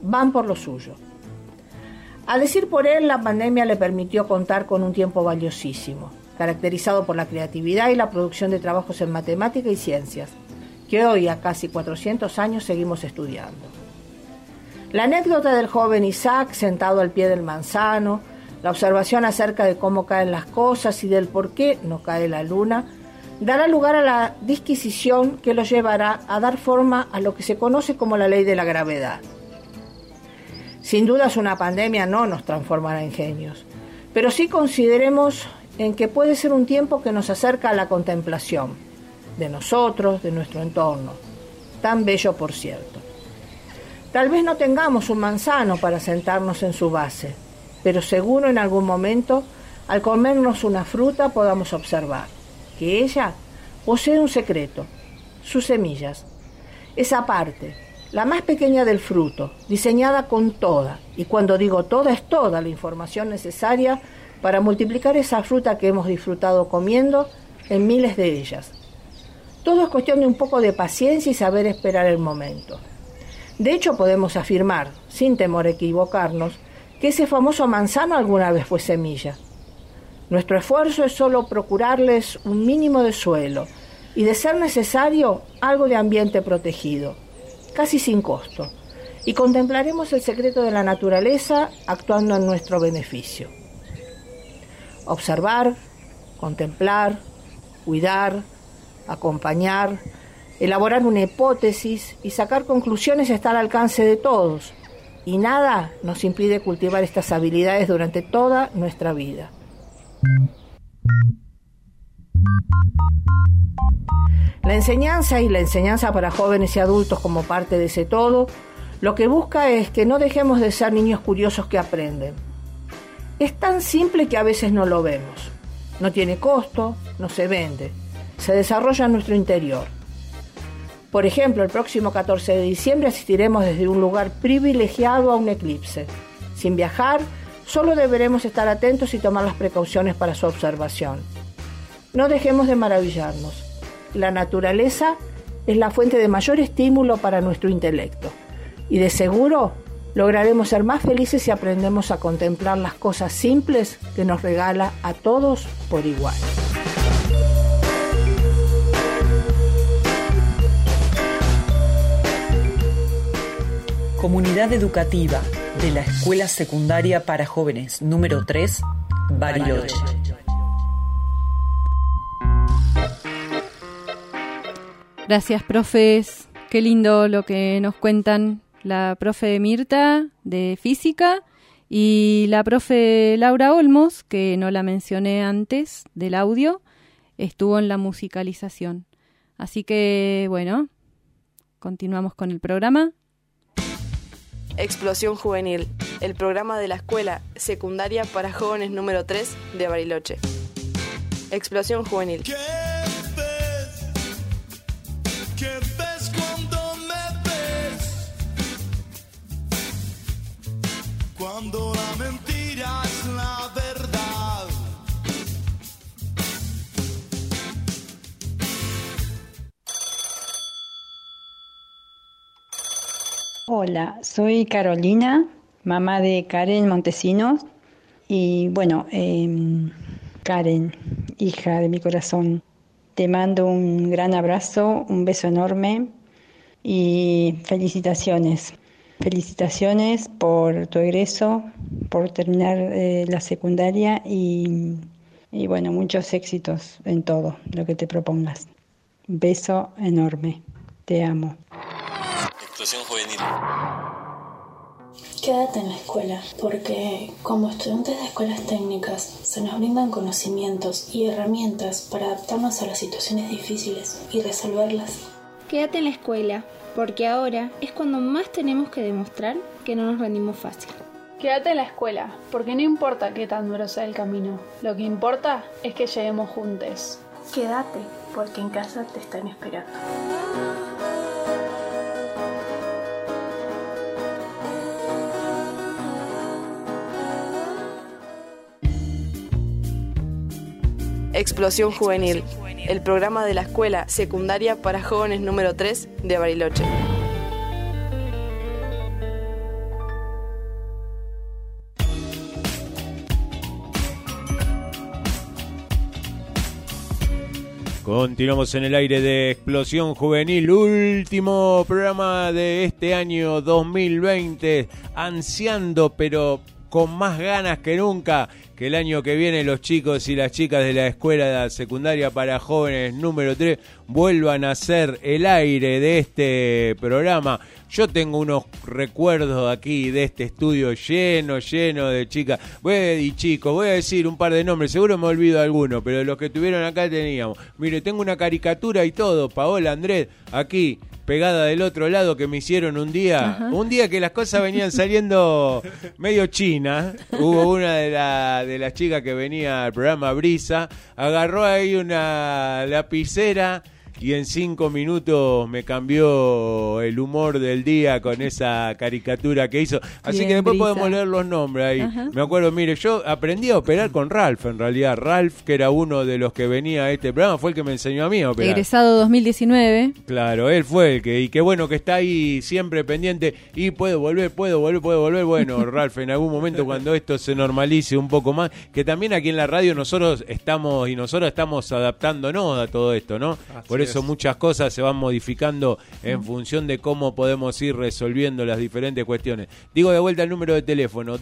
van por lo suyo. A decir por él, la pandemia le permitió contar con un tiempo valiosísimo, caracterizado por la creatividad y la producción de trabajos en matemática y ciencias, que hoy, a casi 400 años, seguimos estudiando. La anécdota del joven Isaac sentado al pie del manzano, la observación acerca de cómo caen las cosas y del por qué no cae la luna, dará lugar a la disquisición que lo llevará a dar forma a lo que se conoce como la ley de la gravedad. Sin dudas, una pandemia no nos transformará en genios, pero sí consideremos en que puede ser un tiempo que nos acerca a la contemplación de nosotros, de nuestro entorno, tan bello por cierto. Tal vez no tengamos un manzano para sentarnos en su base, pero seguro en algún momento, al comernos una fruta, podamos observar que ella posee un secreto, sus semillas, esa parte, la más pequeña del fruto, diseñada con toda, y cuando digo toda, es toda la información necesaria para multiplicar esa fruta que hemos disfrutado comiendo en miles de ellas. Todo es cuestión de un poco de paciencia y saber esperar el momento. De hecho, podemos afirmar, sin temor a equivocarnos, que ese famoso manzano alguna vez fue semilla. Nuestro esfuerzo es solo procurarles un mínimo de suelo y, de ser necesario, algo de ambiente protegido, casi sin costo, y contemplaremos el secreto de la naturaleza actuando en nuestro beneficio. Observar, contemplar, cuidar, acompañar, elaborar una hipótesis y sacar conclusiones está al alcance de todos, y nada nos impide cultivar estas habilidades durante toda nuestra vida. La enseñanza y la enseñanza para jóvenes y adultos como parte de ese todo, lo que busca es que no dejemos de ser niños curiosos que aprenden. Es tan simple que a veces no lo vemos. No tiene costo, no se vende. Se desarrolla en nuestro interior. Por ejemplo, el próximo 14 de diciembre asistiremos desde un lugar privilegiado a un eclipse. Sin viajar, solo deberemos estar atentos y tomar las precauciones para su observación. No dejemos de maravillarnos. La naturaleza es la fuente de mayor estímulo para nuestro intelecto. Y de seguro lograremos ser más felices si aprendemos a contemplar las cosas simples que nos regala a todos por igual. Comunidad Educativa de la Escuela Secundaria para Jóvenes número 3, Bariloche. Gracias, profes. Qué lindo lo que nos cuentan la profe Mirta de Física y la profe Laura Olmos, que no la mencioné antes del audio, estuvo en la musicalización. Así que, bueno, continuamos con el programa. Explosión Juvenil, el programa de la Escuela Secundaria para Jóvenes número 3 de Bariloche. Explosión Juvenil. ¿Qué ves cuando me ves? Cuando la mentira es la verdad. Hola, soy Carolina, mamá de Karen Montesinos. Y bueno, Karen, hija de mi corazón, te mando un gran abrazo, un beso enorme y felicitaciones. Felicitaciones por tu egreso, por terminar la secundaria y bueno, muchos éxitos en todo lo que te propongas. Beso enorme, te amo. Explosión Juvenil. Quédate en la escuela, porque como estudiantes de escuelas técnicas se nos brindan conocimientos y herramientas para adaptarnos a las situaciones difíciles y resolverlas. Quédate en la escuela, porque ahora es cuando más tenemos que demostrar que no nos rendimos fácil. Quédate en la escuela, porque no importa qué tan duro sea el camino, lo que importa es que lleguemos juntos. Quédate, porque en casa te están esperando. Explosión Juvenil, el programa de la Escuela Secundaria para Jóvenes número 3 de Bariloche. Continuamos en el aire de Explosión Juvenil, último programa de este año 2020, ansiando pero con más ganas que nunca que el año que viene los chicos y las chicas de la Escuela Secundaria para Jóvenes número 3 vuelvan a hacer el aire de este programa. Yo tengo unos recuerdos aquí de este estudio lleno de chicas y chicos. Voy a decir un par de nombres, seguro me olvido alguno, pero de los que estuvieron acá teníamos. Mire, tengo una caricatura y todo, Paola, Andrés, aquí, pegada del otro lado, que me hicieron un día. Ajá. Un día que las cosas venían saliendo medio chinas. Hubo una de las chicas que venía al programa, Brisa, agarró ahí una lapicera y en 5 minutos me cambió el humor del día con esa caricatura que hizo. Así bien, que después Brisa. Podemos leer los nombres ahí. Ajá. Me acuerdo, mire, yo aprendí a operar con Ralph, en realidad. Ralph, que era uno de los que venía a este programa, fue el que me enseñó a mí a operar. Egresado 2019. Claro, él fue el que, y qué bueno que está ahí siempre pendiente. Y puedo volver. Bueno, Ralph, en algún momento cuando esto se normalice un poco más, que también aquí en la radio nosotros estamos adaptándonos a todo esto, ¿no? Así por eso muchas cosas se van modificando en función de cómo podemos ir resolviendo las diferentes cuestiones. Digo de vuelta el número de teléfono,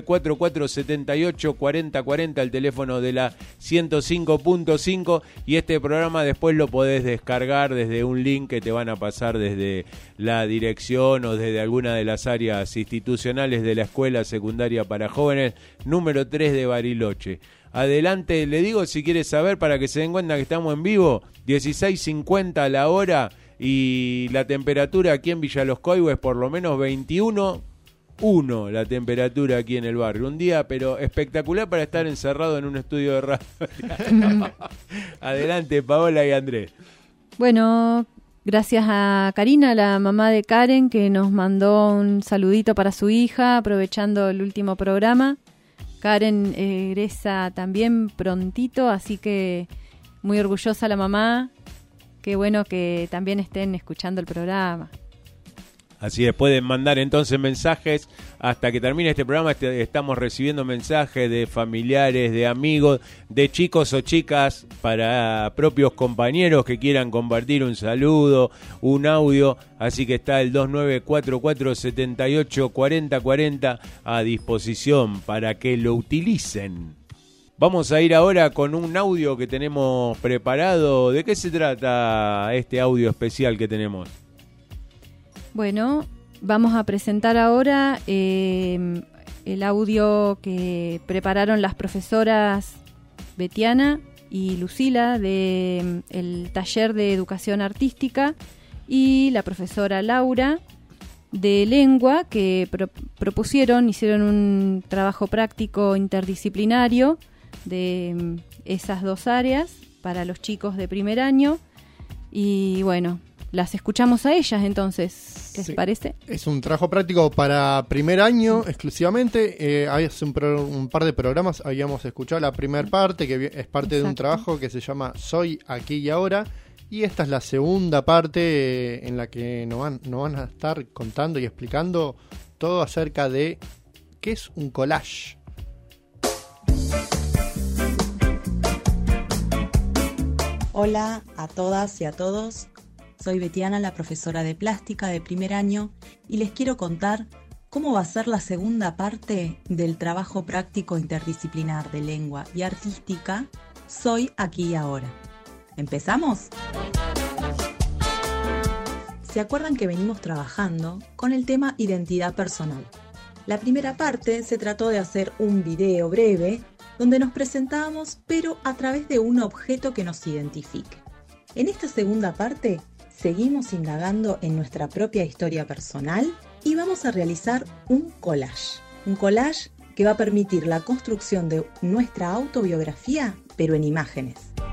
2944-78-4040, el teléfono de la 105.5, y este programa después lo podés descargar desde un link que te van a pasar desde la dirección o desde alguna de las áreas institucionales de la Escuela Secundaria para Jóvenes número 3 de Bariloche. Adelante, le digo si quiere saber para que se den cuenta que estamos en vivo, 16:50 la hora y la temperatura aquí en Villa Los Coihues por lo menos 21.1 la temperatura aquí en el barrio. Un día pero espectacular para estar encerrado en un estudio de radio. Adelante, Paola y Andrés. Bueno, gracias a Karina, la mamá de Karen, que nos mandó un saludito para su hija, aprovechando el último programa. Karen egresa también prontito, así que muy orgullosa la mamá. Qué bueno que también estén escuchando el programa. Así es, pueden mandar entonces mensajes hasta que termine este programa. Estamos recibiendo mensajes de familiares, de amigos, de chicos o chicas para propios compañeros que quieran compartir un saludo, un audio. Así que está el 2944-78-4040 a disposición para que lo utilicen. Vamos a ir ahora con un audio que tenemos preparado. ¿De qué se trata este audio especial que tenemos? Bueno, vamos a presentar ahora el audio que prepararon las profesoras Betiana y Lucila del taller de educación artística y la profesora Laura de lengua, que hicieron un trabajo práctico interdisciplinario de esas dos áreas para los chicos de primer año. Y bueno, las escuchamos a ellas entonces, ¿qué les parece? Es un trabajo práctico para primer año exclusivamente. Hace un par de programas habíamos escuchado la primera parte, que es parte de un trabajo que se llama Soy aquí y ahora. Y esta es la segunda parte en la que nos van a estar contando y explicando todo acerca de qué es un collage. Hola a todas y a todos. Soy Betiana, la profesora de plástica de primer año, y les quiero contar cómo va a ser la segunda parte del trabajo práctico interdisciplinar de lengua y artística Soy aquí y ahora. ¿Empezamos? ¿Se acuerdan que venimos trabajando con el tema identidad personal? La primera parte se trató de hacer un video breve donde nos presentábamos, pero a través de un objeto que nos identifique. En esta segunda parte seguimos indagando en nuestra propia historia personal y vamos a realizar un collage. Un collage que va a permitir la construcción de nuestra autobiografía, pero en imágenes.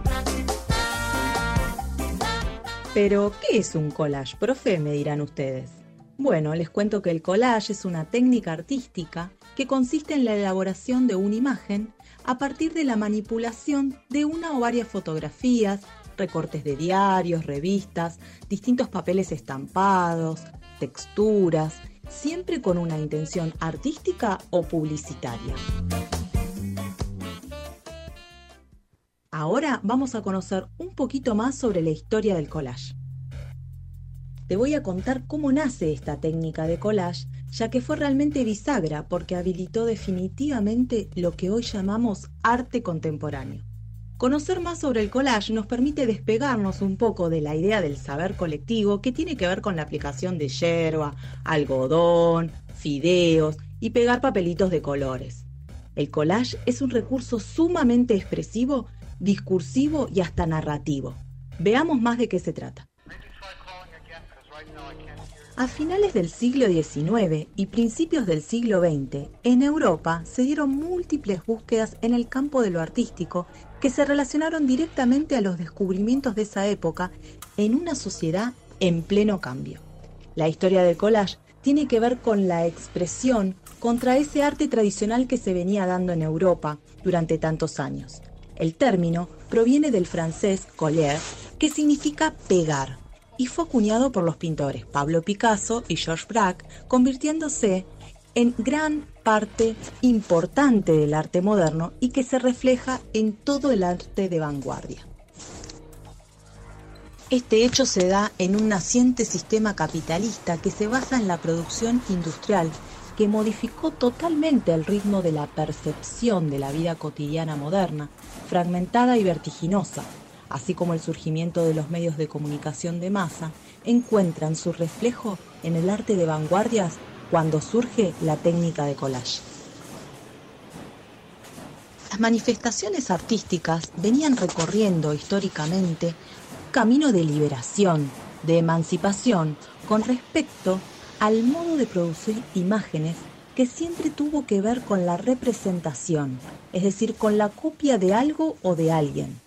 ¿Pero qué es un collage, profe?, me dirán ustedes. Bueno, les cuento que el collage es una técnica artística que consiste en la elaboración de una imagen a partir de la manipulación de una o varias fotografías, recortes de diarios, revistas, distintos papeles estampados, texturas, siempre con una intención artística o publicitaria. Ahora vamos a conocer un poquito más sobre la historia del collage. Te voy a contar cómo nace esta técnica de collage, ya que fue realmente bisagra porque habilitó definitivamente lo que hoy llamamos arte contemporáneo. Conocer más sobre el collage nos permite despegarnos un poco de la idea del saber colectivo que tiene que ver con la aplicación de yerba, algodón, fideos y pegar papelitos de colores. El collage es un recurso sumamente expresivo, discursivo y hasta narrativo. Veamos más de qué se trata. A finales del siglo XIX y principios del siglo XX, en Europa se dieron múltiples búsquedas en el campo de lo artístico que se relacionaron directamente a los descubrimientos de esa época en una sociedad en pleno cambio. La historia del collage tiene que ver con la expresión contra ese arte tradicional que se venía dando en Europa durante tantos años. El término proviene del francés coller, que significa pegar, y fue acuñado por los pintores Pablo Picasso y Georges Braque, convirtiéndose en gran parte importante del arte moderno y que se refleja en todo el arte de vanguardia. Este hecho se da en un naciente sistema capitalista que se basa en la producción industrial, que modificó totalmente el ritmo de la percepción de la vida cotidiana moderna, fragmentada y vertiginosa, así como el surgimiento de los medios de comunicación de masa, encuentran su reflejo en el arte de vanguardias cuando surge la técnica de collage. Las manifestaciones artísticas venían recorriendo históricamente un camino de liberación, de emancipación, con respecto al modo de producir imágenes que siempre tuvo que ver con la representación, es decir, con la copia de algo o de alguien.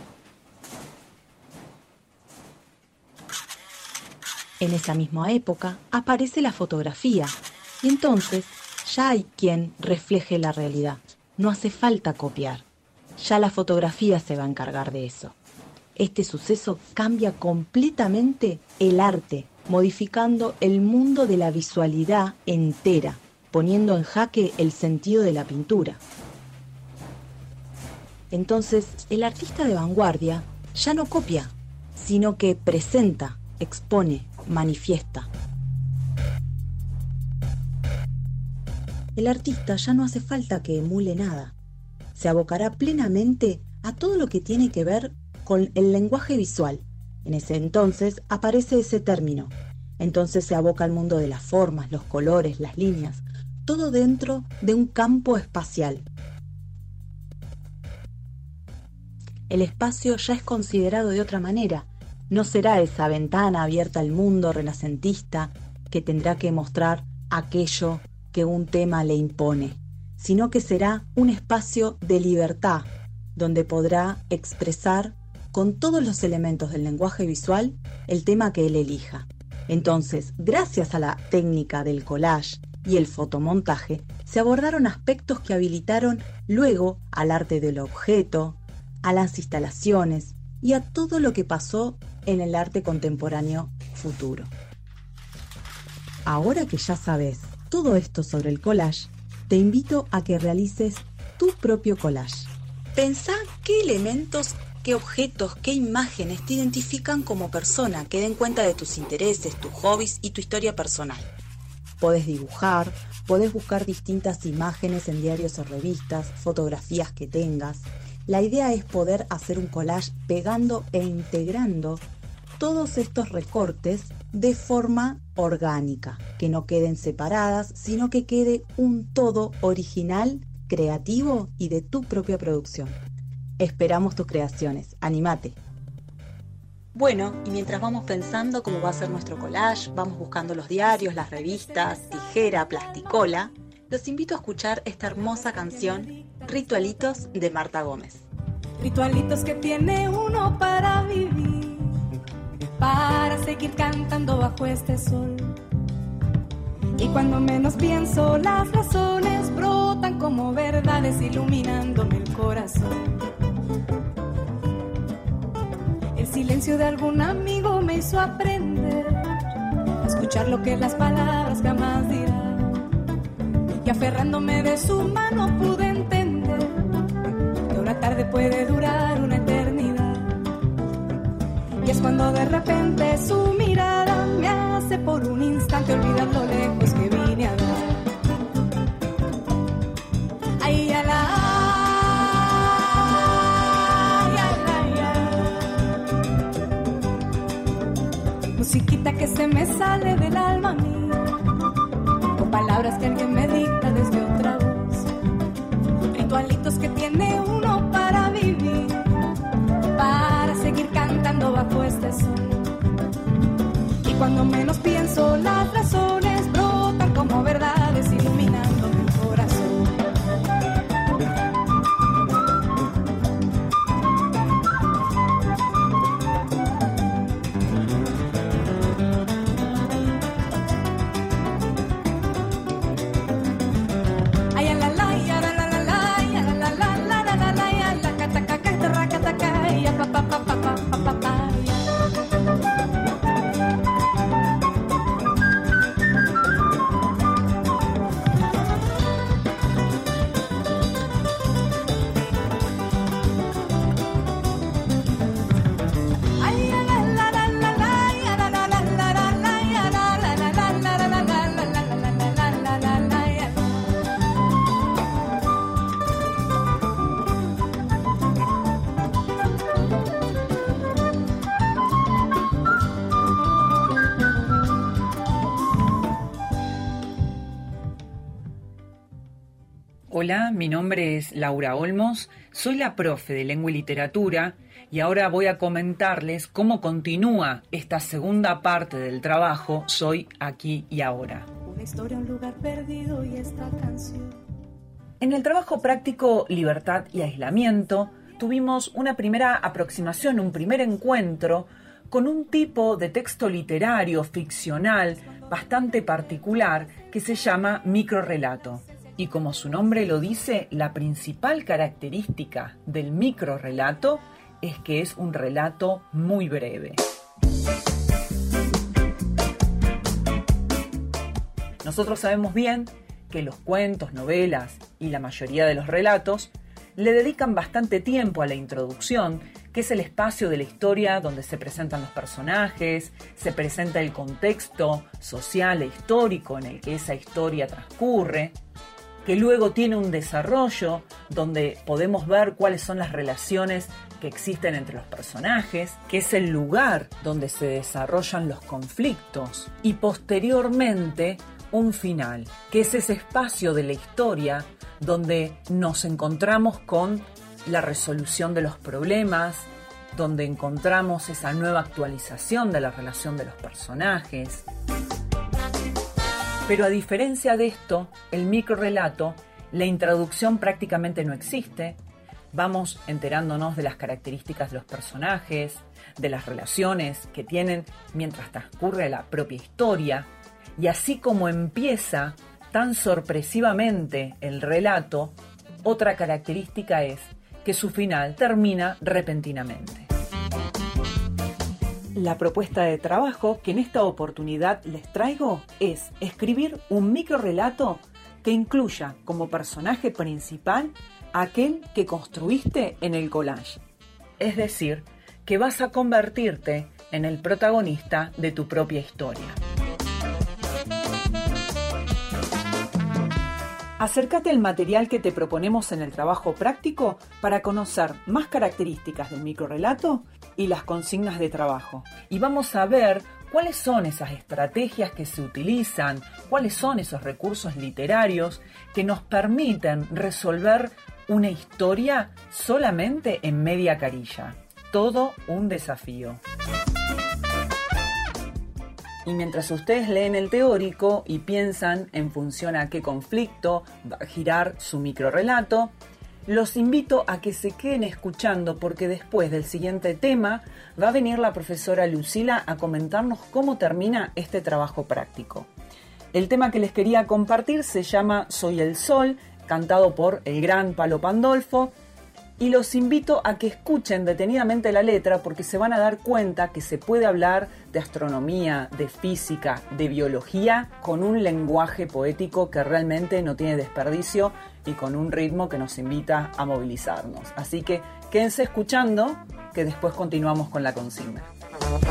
En esa misma época aparece la fotografía y entonces ya hay quien refleje la realidad. No hace falta copiar. Ya la fotografía se va a encargar de eso. Este suceso cambia completamente el arte, modificando el mundo de la visualidad entera, poniendo en jaque el sentido de la pintura. Entonces, el artista de vanguardia ya no copia, sino que presenta, expone, manifiesta. El artista ya no hace falta que emule nada. Se abocará plenamente a todo lo que tiene que ver con el lenguaje visual. En ese entonces aparece ese término. Entonces se aboca al mundo de las formas, los colores, las líneas, todo dentro de un campo espacial. El espacio ya es considerado de otra manera. No será esa ventana abierta al mundo renacentista que tendrá que mostrar aquello que un tema le impone, sino que será un espacio de libertad, donde podrá expresar con todos los elementos del lenguaje visual el tema que él elija. Entonces, gracias a la técnica del collage y el fotomontaje, se abordaron aspectos que habilitaron luego al arte del objeto, a las instalaciones y a todo lo que pasó en el arte contemporáneo futuro. Ahora que ya sabes todo esto sobre el collage, te invito a que realices tu propio collage. Pensá qué elementos, qué objetos, qué imágenes te identifican como persona, que den cuenta de tus intereses, tus hobbies y tu historia personal. Podés dibujar, podés buscar distintas imágenes en diarios o revistas, fotografías que tengas. La idea es poder hacer un collage pegando e integrando todos estos recortes de forma orgánica, que no queden separadas, sino que quede un todo original, creativo y de tu propia producción. Esperamos tus creaciones, anímate. Bueno, y mientras vamos pensando cómo va a ser nuestro collage, vamos buscando los diarios, las revistas, tijera, plasticola, los invito a escuchar esta hermosa canción, Ritualitos, de Marta Gómez. Ritualitos que tiene uno para vivir, para seguir cantando bajo este sol. Y cuando menos pienso, las razones brotan como verdades iluminándome el corazón. El silencio de algún amigo me hizo aprender a escuchar lo que las palabras jamás dirán. Y aferrándome de su mano pude entender que una tarde puede durar una eternidad. cuando de repente su mirada me hace por un instante olvidar lo lejos que vine a dar. Ay, ala, ay, ala, ay. Musiquita que se me sale del alma mía, con palabras que alguien me dicta desde otra voz, ritualitos que tiene uno para vivir, para seguir cantando bajo este sol. Y cuando menos pienso, las razones brotan como verdades iluminando mi corazón. Hola, mi nombre es Laura Olmos, soy la profe de Lengua y Literatura y ahora voy a comentarles cómo continúa esta segunda parte del trabajo Soy Aquí y Ahora. Una historia, un lugar perdido y esta canción. En el trabajo práctico Libertad y Aislamiento tuvimos una primera aproximación, un primer encuentro con un tipo de texto literario, ficcional, bastante particular que se llama microrrelato. Y como su nombre lo dice, la principal característica del microrrelato es que es un relato muy breve. Nosotros sabemos bien que los cuentos, novelas y la mayoría de los relatos le dedican bastante tiempo a la introducción, que es el espacio de la historia donde se presentan los personajes, se presenta el contexto social e histórico en el que esa historia transcurre, que luego tiene un desarrollo donde podemos ver cuáles son las relaciones que existen entre los personajes, que es el lugar donde se desarrollan los conflictos, y posteriormente un final, que es ese espacio de la historia donde nos encontramos con la resolución de los problemas, donde encontramos esa nueva actualización de la relación de los personajes. Pero a diferencia de esto, el microrrelato, la introducción prácticamente no existe. Vamos enterándonos de las características de los personajes, de las relaciones que tienen mientras transcurre la propia historia. Y así como empieza tan sorpresivamente el relato, otra característica es que su final termina repentinamente. La propuesta de trabajo que en esta oportunidad les traigo es escribir un microrrelato que incluya como personaje principal a aquel que construiste en el collage. Es decir, que vas a convertirte en el protagonista de tu propia historia. Acércate al material que te proponemos en el trabajo práctico para conocer más características del microrrelato y las consignas de trabajo. Y vamos a ver cuáles son esas estrategias que se utilizan, cuáles son esos recursos literarios que nos permiten resolver una historia solamente en media carilla. Todo un desafío. Y mientras ustedes leen el teórico y piensan en función a qué conflicto va a girar su microrrelato, los invito a que se queden escuchando porque después del siguiente tema va a venir la profesora Lucila a comentarnos cómo termina este trabajo práctico. El tema que les quería compartir se llama Soy el Sol, cantado por el gran Palo Pandolfo, y los invito a que escuchen detenidamente la letra porque se van a dar cuenta que se puede hablar de astronomía, de física, de biología con un lenguaje poético que realmente no tiene desperdicio y con un ritmo que nos invita a movilizarnos. Así que quédense escuchando que después continuamos con la consigna.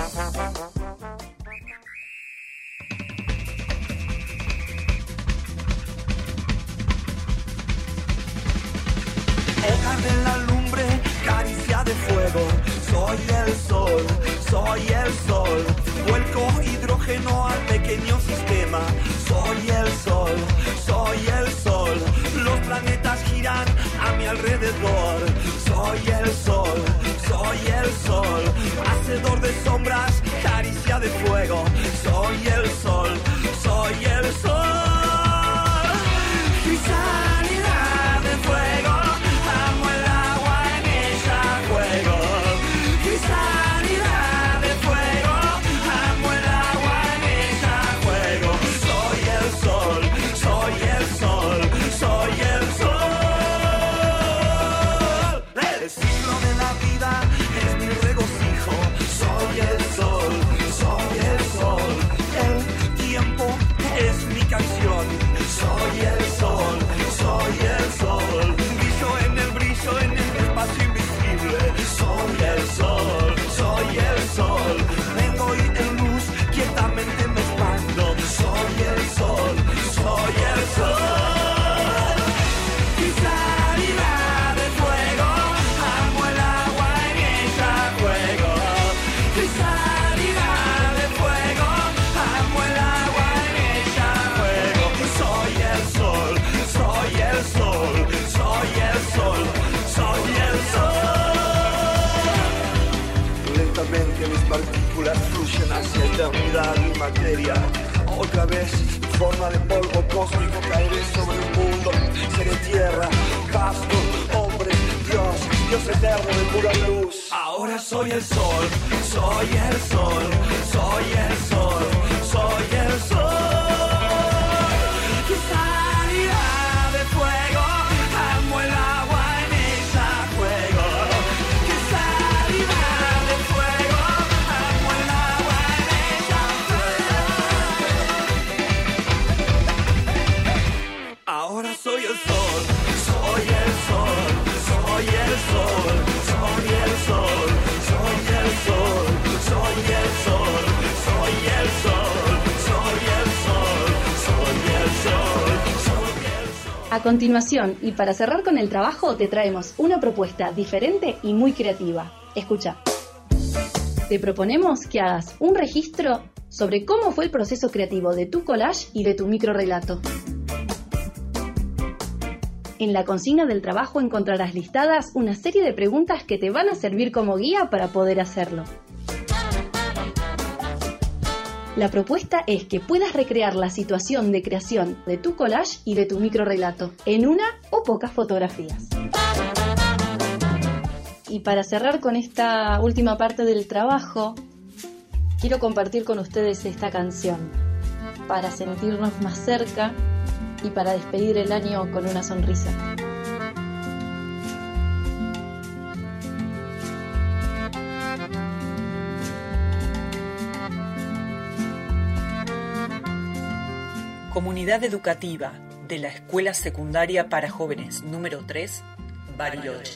girar en la lumbre, caricia de fuego. Soy el sol, soy el sol. Vuelco hidrógeno al pequeño sistema. Soy el sol, soy el sol. Los planetas giran a mi alrededor. Soy el sol, soy el sol. Hacedor de sombras, caricia de fuego. Soy el sol, soy el sol. Crisalidad de fuego. Amo el agua, en ella juego. Crisalidad de fuego. Amo el agua, en ella juego. Soy el sol, soy el sol, soy el sol. El ciclo de la vida es mi regocijo. Soy el sol, soy el sol. El tiempo es mi canción. Soy el sol, soy el sol. Brillo en el espacio invisible. Soy el sol, soy el sol. Vengo y en luz quietamente me expando. Soy el sol, soy el sol. Crisalidad de fuego. Amo el agua, en ella juego. Crisalidad de fuego. Amo el agua, en ella juego. Soy el sol, soy el sol, soy el sol, soy el sol. Lentamente mis partículas fluyen hacia eternidad y materia. Otra vez, en forma de polvo cósmico, caeré sobre el mundo. Seré tierra, pasto, hombre, Dios, Dios eterno de pura luz. Ahora soy el sol, soy el sol, soy el sol, soy el sol. Crisalidad de fuego, amo el agua, en ella juego. Crisalidad de fuego, amo el agua, en ella juego. Ahora soy el sol, soy el sol, soy el sol, soy el sol, soy el sol, soy el sol, soy el sol, soy el sol, soy el sol, soy el sol. A continuación, y para cerrar con el trabajo, te traemos una propuesta diferente y muy creativa. Escucha. Te proponemos que hagas un registro sobre cómo fue el proceso creativo de tu collage y de tu microrrelato. En la consigna del trabajo encontrarás listadas una serie de preguntas que te van a servir como guía para poder hacerlo. La propuesta es que puedas recrear la situación de creación de tu collage y de tu microrrelato en una o pocas fotografías. Y para cerrar con esta última parte del trabajo, quiero compartir con ustedes esta canción para sentirnos más cerca y para despedir el año con una sonrisa. Comunidad Educativa de la Escuela Secundaria para Jóvenes número 3, Bariloche.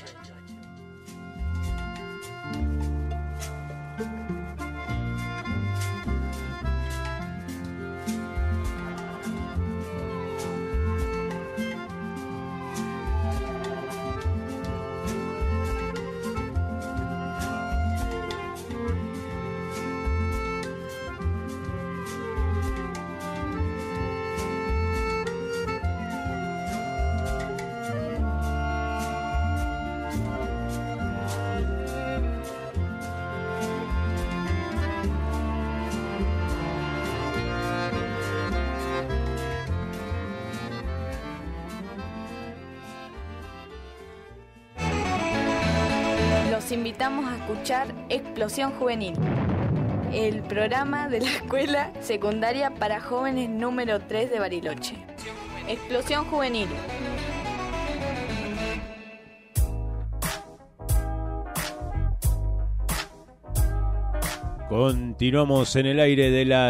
Los invitamos a escuchar Explosión Juvenil, el programa de la Escuela Secundaria para Jóvenes número 3 de Bariloche. Explosión Juvenil. Continuamos en el aire de la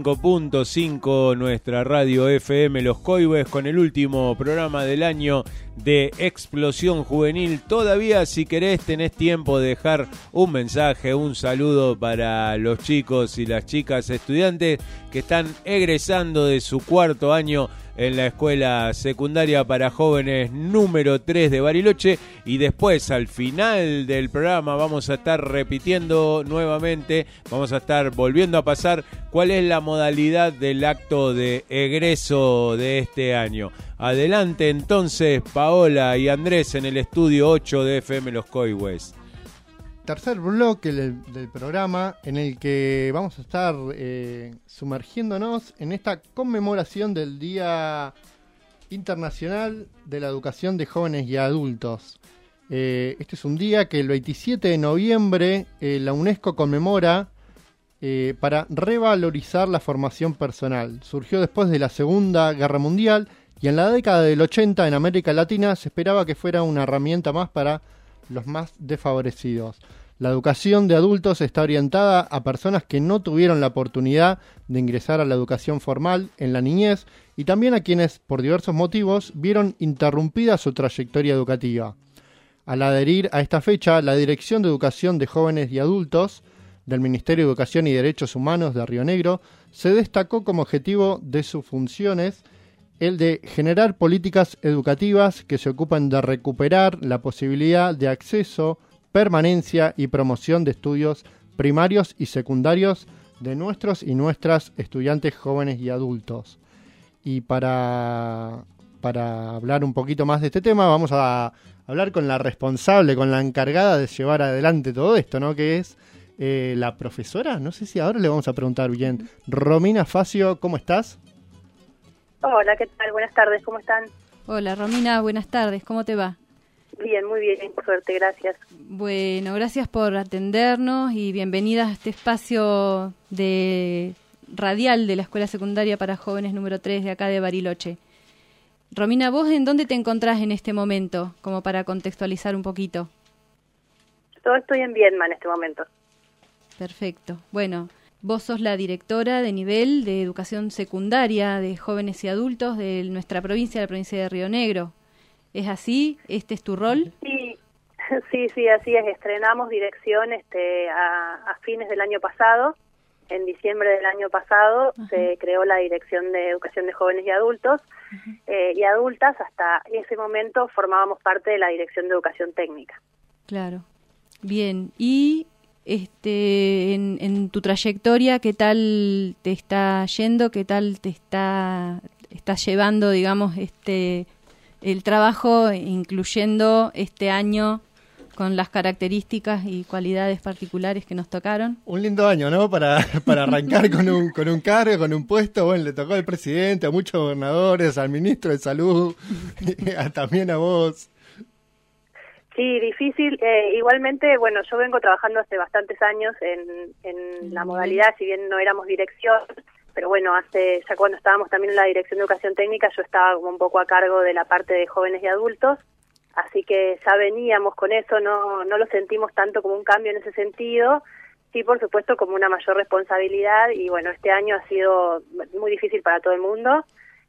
105.5, nuestra radio FM Los Coihues, con el último programa del año de Explosión Juvenil. Todavía, si querés, tenés tiempo de dejar un mensaje, un saludo para los chicos y las chicas estudiantes que están egresando de su cuarto año en la Escuela Secundaria para Jóvenes número 3 de Bariloche. Y después, al final del programa, vamos a estar repitiendo nuevamente, vamos a estar volviendo a pasar cuál es la modalidad del acto de egreso de este año. Adelante entonces, Paola y Andrés, en el estudio 8 de FM Los Coihues. Tercer bloque del programa, en el que vamos a estar sumergiéndonos en esta conmemoración del Día Internacional de la Educación de Jóvenes y Adultos. Este es un día que el 27 de noviembre la UNESCO conmemora para revalorizar la formación personal. Surgió después de la Segunda Guerra Mundial y en la década del 80 en América Latina se esperaba que fuera una herramienta más para los más desfavorecidos. La educación de adultos está orientada a personas que no tuvieron la oportunidad de ingresar a la educación formal en la niñez y también a quienes, por diversos motivos, vieron interrumpida su trayectoria educativa. Al adherir a esta fecha, la Dirección de Educación de Jóvenes y Adultos del Ministerio de Educación y Derechos Humanos de Río Negro se destacó como objetivo de sus funciones el de generar políticas educativas que se ocupan de recuperar la posibilidad de acceso, permanencia y promoción de estudios primarios y secundarios de nuestros y nuestras estudiantes jóvenes y adultos. Y para hablar un poquito más de este tema, vamos a hablar con la responsable, con la encargada de llevar adelante todo esto, ¿no? Que es la profesora, no sé si ahora le vamos a preguntar bien, Romina Facio, ¿cómo estás? Hola, ¿qué tal? Buenas tardes, ¿cómo están? Hola, Romina, buenas tardes, ¿cómo te va? Bien, muy bien, por suerte, gracias. Bueno, gracias por atendernos y bienvenidas a este espacio de radial de la Escuela Secundaria para Jóvenes número 3 de acá de Bariloche. Romina, ¿vos en dónde te encontrás en este momento? Como para contextualizar un poquito. Yo estoy en Viedma en este momento. Perfecto. Bueno, vos sos la directora de nivel de educación secundaria de jóvenes y adultos de nuestra provincia, la provincia de Río Negro. ¿Es así? ¿Este es tu rol? Sí, así es. Estrenamos dirección a fines del año pasado. En diciembre del año pasado se creó la Dirección de Educación de Jóvenes y Adultos y Adultas. Hasta ese momento formábamos parte de la Dirección de Educación Técnica. Claro. Bien. Y en tu trayectoria, ¿qué tal te está yendo? ¿Qué tal te está llevando, digamos, el trabajo, incluyendo este año con las características y cualidades particulares que nos tocaron? Un lindo año, ¿no? Para arrancar con un cargo, con un puesto. Bueno, le tocó al presidente, a muchos gobernadores, al ministro de Salud, también a vos. Sí, difícil. Igualmente, bueno, yo vengo trabajando hace bastantes años en la modalidad, si bien no éramos dirección, pero bueno, ya cuando estábamos también en la Dirección de Educación Técnica, yo estaba como un poco a cargo de la parte de jóvenes y adultos, así que ya veníamos con eso, no lo sentimos tanto como un cambio en ese sentido, sí, por supuesto, como una mayor responsabilidad, y bueno, este año ha sido muy difícil para todo el mundo,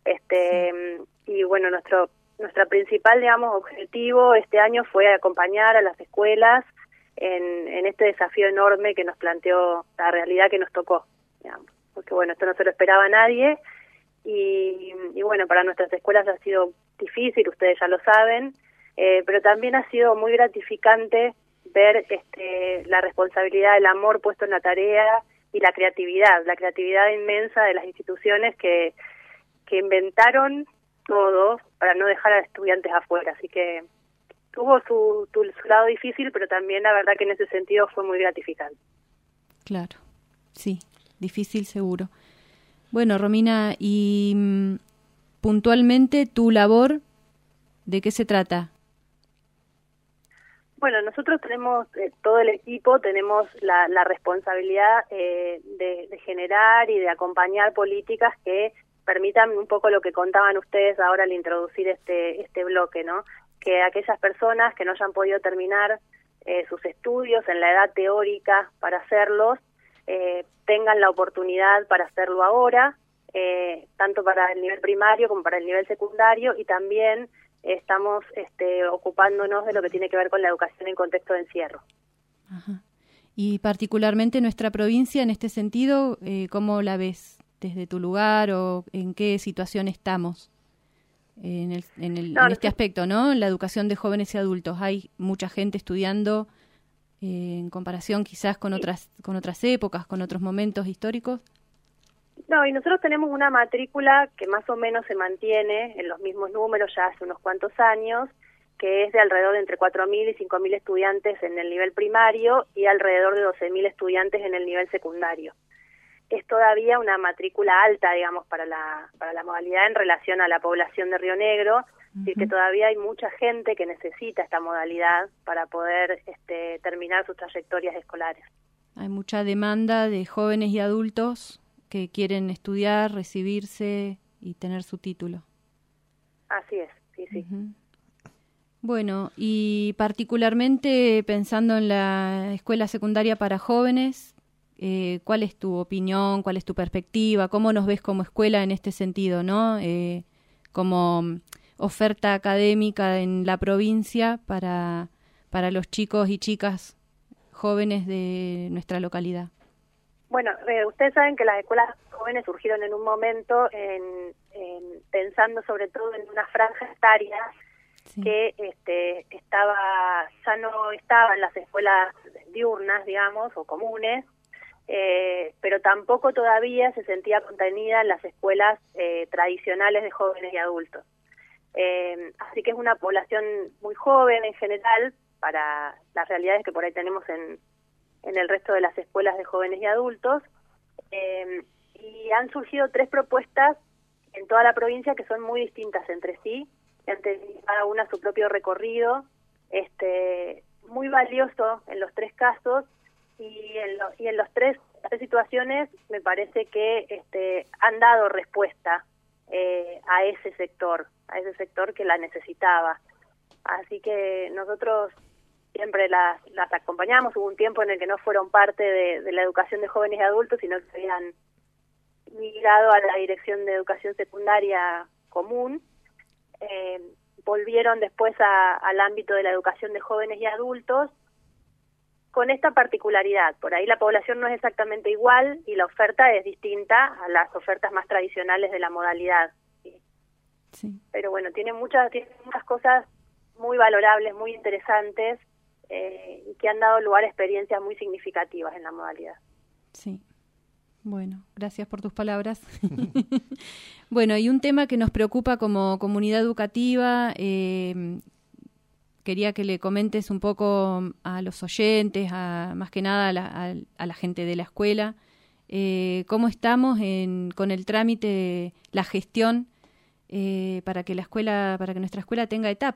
y bueno, nuestra principal, digamos, objetivo este año fue acompañar a las escuelas en este desafío enorme que nos planteó la realidad que nos tocó, digamos. Porque bueno, esto no se lo esperaba a nadie y bueno, para nuestras escuelas ha sido difícil, ustedes ya lo saben, pero también ha sido muy gratificante ver la responsabilidad, el amor puesto en la tarea y la creatividad inmensa de las instituciones que inventaron todo para no dejar a estudiantes afuera, así que tuvo su lado difícil, pero también la verdad que en ese sentido fue muy gratificante. Claro, sí. Difícil seguro. Bueno, Romina, y puntualmente tu labor, ¿de qué se trata? Bueno, nosotros tenemos, todo el equipo, tenemos la responsabilidad de generar y de acompañar políticas que permitan un poco lo que contaban ustedes ahora al introducir este bloque, ¿no? Que aquellas personas que no hayan podido terminar sus estudios en la edad teórica para hacerlos, tengan la oportunidad para hacerlo ahora, tanto para el nivel primario como para el nivel secundario, y también estamos ocupándonos de lo que tiene que ver con la educación en contexto de encierro. Ajá. Y particularmente nuestra provincia, en este sentido, ¿cómo la ves desde tu lugar o en qué situación estamos en este aspecto, ¿no? En la educación de jóvenes y adultos. Hay mucha gente estudiando en comparación quizás con otras épocas, con otros momentos históricos. No, y nosotros tenemos una matrícula que más o menos se mantiene en los mismos números ya hace unos cuantos años, que es de alrededor de entre 4.000 y 5.000 estudiantes en el nivel primario y alrededor de 12.000 estudiantes en el nivel secundario. Es todavía una matrícula alta, digamos, para la modalidad en relación a la población de Río Negro, así que todavía hay mucha gente que necesita esta modalidad para poder terminar sus trayectorias escolares. Hay mucha demanda de jóvenes y adultos que quieren estudiar, recibirse y tener su título. Así es, sí, sí. Bueno, y particularmente pensando en la escuela secundaria para jóvenes, ¿cuál es tu opinión, cuál es tu perspectiva? ¿Cómo nos ves como escuela en este sentido, no? Como oferta académica en la provincia para los chicos y chicas jóvenes de nuestra localidad. Bueno, ustedes saben que las escuelas jóvenes surgieron en un momento pensando sobre todo en una franja etaria que ya no estaba en las escuelas diurnas, digamos, o comunes, pero tampoco todavía se sentía contenida en las escuelas tradicionales de jóvenes y adultos. Así que es una población muy joven en general para las realidades que por ahí tenemos en el resto de las escuelas de jóvenes y adultos, y han surgido 3 propuestas en toda la provincia que son muy distintas entre sí, que han tenido cada una su propio recorrido, muy valioso en los 3 casos, y en las tres situaciones me parece que han dado respuesta a ese sector que la necesitaba. Así que nosotros siempre las acompañamos. Hubo un tiempo en el que no fueron parte de la educación de jóvenes y adultos, sino que habían migrado a la Dirección de Educación Secundaria Común. Volvieron después al ámbito de la educación de jóvenes y adultos, con esta particularidad. Por ahí la población no es exactamente igual y la oferta es distinta a las ofertas más tradicionales de la modalidad. Sí. Pero bueno, tiene muchas cosas muy valorables, muy interesantes, y que han dado lugar a experiencias muy significativas en la modalidad. Sí. Bueno, gracias por tus palabras. Bueno, y un tema que nos preocupa como comunidad educativa, quería que le comentes un poco a los oyentes, más que nada a la gente de la escuela, cómo estamos con el trámite, la gestión para que nuestra escuela tenga ETAP.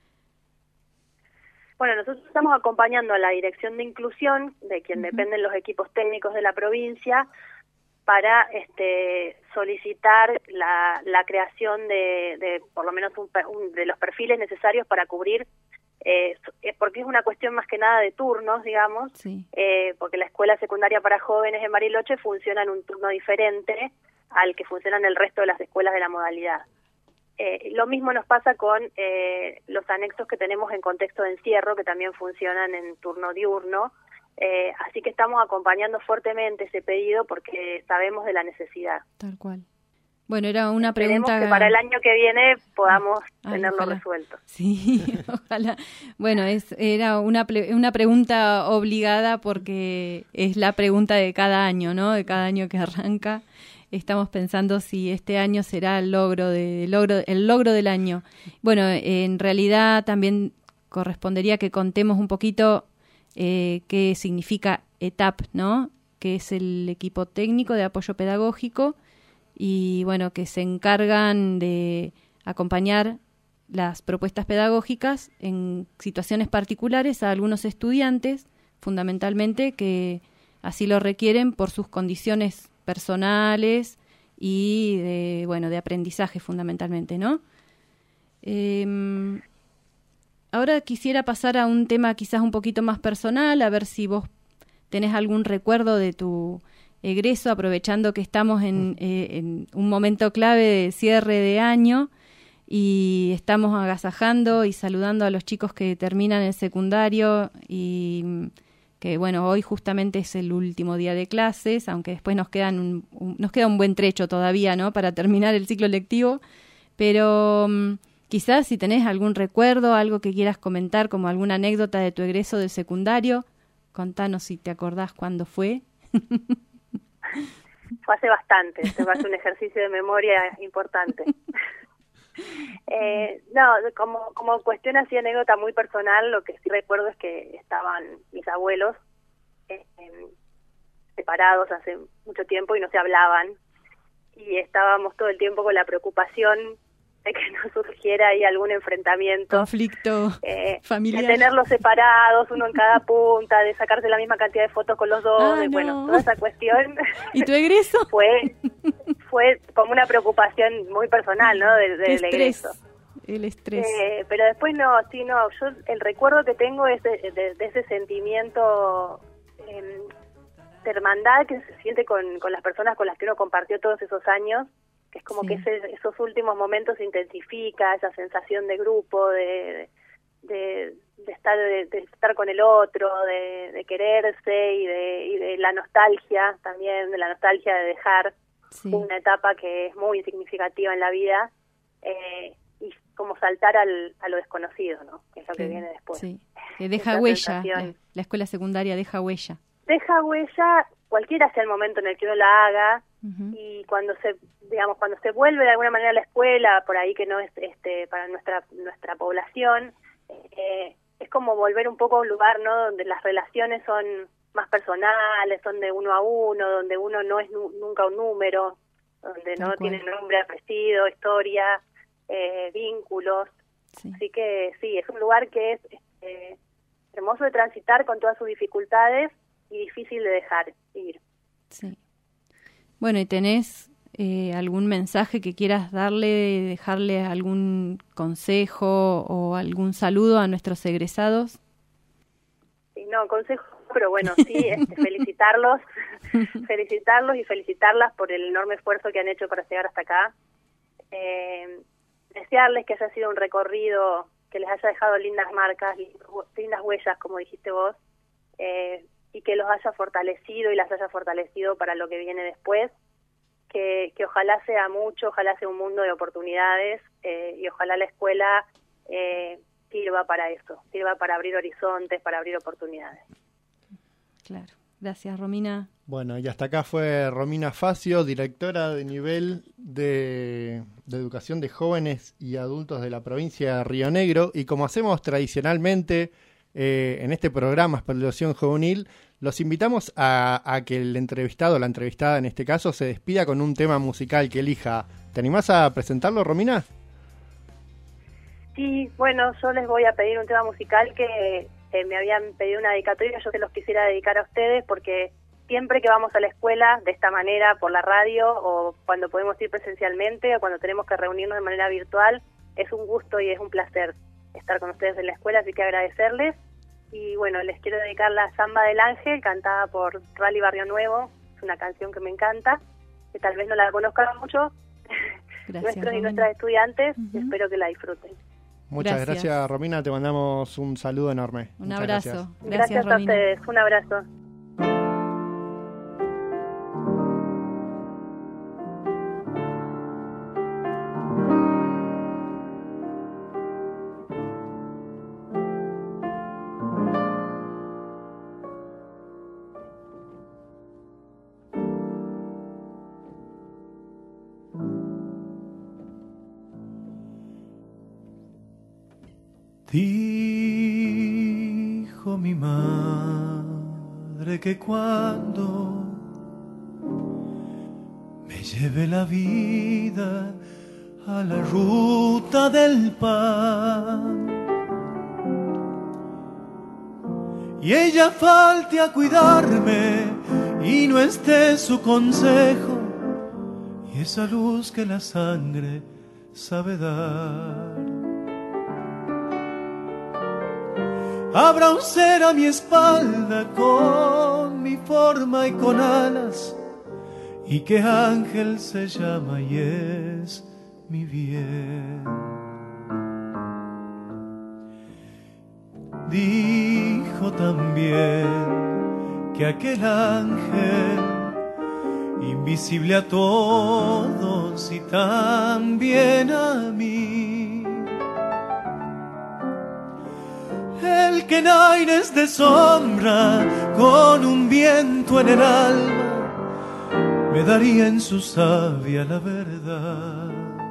Bueno, nosotros estamos acompañando a la Dirección de Inclusión, de quien dependen los equipos técnicos de la provincia, para solicitar la creación de por lo menos de los perfiles necesarios para cubrir, porque es una cuestión más que nada de turnos, digamos, porque la escuela secundaria para jóvenes en Bariloche funciona en un turno diferente al que funciona en el resto de las escuelas de la modalidad. Lo mismo nos pasa con los anexos que tenemos en contexto de encierro, que también funcionan en turno diurno, así que estamos acompañando fuertemente ese pedido porque sabemos de la necesidad. Tal cual. Bueno, era una Esperemos pregunta... que para el año que viene podamos tenerlo ojalá. resuelto. Sí, ojalá. Bueno, era una pregunta obligada porque es la pregunta de cada año, ¿no? De cada año que arranca. Estamos pensando si este año será el logro del año. Bueno, en realidad también correspondería que contemos un poquito qué significa ETAP, ¿no? Que es el equipo técnico de apoyo pedagógico y, bueno, que se encargan de acompañar las propuestas pedagógicas en situaciones particulares a algunos estudiantes, fundamentalmente que así lo requieren por sus condiciones personales y de aprendizaje fundamentalmente, ¿no? Ahora quisiera pasar a un tema quizás un poquito más personal, a ver si vos tenés algún recuerdo de tu egreso, aprovechando que estamos en un momento clave de cierre de año y estamos agasajando y saludando a los chicos que terminan el secundario y que bueno, hoy justamente es el último día de clases, aunque después nos queda un buen trecho todavía, ¿no?, para terminar el ciclo lectivo, pero quizás si tenés algún recuerdo, algo que quieras comentar, como alguna anécdota de tu egreso del secundario, contanos si te acordás cuándo fue. Fue hace bastante, se va a hacer un ejercicio de memoria importante. No, como cuestión así, anécdota muy personal, lo que sí recuerdo es que estaban mis abuelos separados hace mucho tiempo y no se hablaban, y estábamos todo el tiempo con la preocupación de que no surgiera ahí algún enfrentamiento, conflicto familiar, de tenerlos separados, uno en cada punta, de sacarse la misma cantidad de fotos con los dos, bueno, toda esa cuestión. ¿Y tu egreso? fue como una preocupación muy personal, ¿no?, del egreso. El estrés. Pero después yo el recuerdo que tengo es de ese sentimiento de hermandad que se siente con las personas con las que uno compartió todos esos años, que es como que esos últimos momentos se intensifica, esa sensación de grupo, de estar con el otro, de quererse y de la nostalgia también, de la nostalgia de dejar una etapa que es muy significativa en la vida, y como saltar a lo desconocido, ¿no?, que es lo que viene después. Sí. Deja huella, la escuela secundaria deja huella. Deja huella, cualquiera sea el momento en el que uno la haga, y cuando se vuelve de alguna manera a la escuela, por ahí que no es para nuestra población, es como volver un poco a un lugar, ¿no?, donde las relaciones son más personales, son de uno a uno, donde uno no es nunca un número, donde no tiene nombre, apellido, historia, vínculos. Así que sí, es un lugar que es hermoso de transitar con todas sus dificultades y difícil de dejar ir. Sí. Bueno, ¿y tenés algún mensaje que quieras dejarle algún consejo o algún saludo a nuestros egresados? Sí, no, consejo, pero bueno, sí, felicitarlos y felicitarlas por el enorme esfuerzo que han hecho para llegar hasta acá. Desearles que haya sido un recorrido que les haya dejado lindas marcas, lindas huellas, como dijiste vos, y que los haya fortalecido y las haya fortalecido para lo que viene después, que ojalá sea mucho, ojalá sea un mundo de oportunidades, y ojalá la escuela sirva para eso, sirva para abrir horizontes, para abrir oportunidades. Claro. Gracias, Romina. Bueno, y hasta acá fue Romina Facio, directora de nivel de educación de jóvenes y adultos de la provincia de Río Negro. Y como hacemos tradicionalmente en este programa Explosión Juvenil, los invitamos a que el entrevistado, la entrevistada en este caso, se despida con un tema musical que elija. ¿Te animás a presentarlo, Romina? Sí, bueno, yo les voy a pedir un tema musical que me habían pedido una dedicatoria, yo se los quisiera dedicar a ustedes porque siempre que vamos a la escuela de esta manera por la radio o cuando podemos ir presencialmente o cuando tenemos que reunirnos de manera virtual, es un gusto y es un placer estar con ustedes en la escuela, así que agradecerles. Y bueno, les quiero dedicar la Samba del Ángel, cantada por Rally Barrio Nuevo, es una canción que me encanta, que tal vez no la conozcan mucho nuestros y nuestras estudiantes, espero que la disfruten. Muchas gracias, Romina. Te mandamos un saludo enorme. Un abrazo. Gracias a ustedes. Un abrazo. Dijo mi madre que cuando me lleve la vida a la ruta del pan y ella falte a cuidarme y no esté su consejo y esa luz que la sangre sabe dar. Habrá un ser a mi espalda con mi forma y con alas y que ángel se llama y es mi bien. dijo también que aquel ángel, invisible a todos y también a mí, el que en aires de sombra, con un viento en el alma, me daría en su savia la verdad.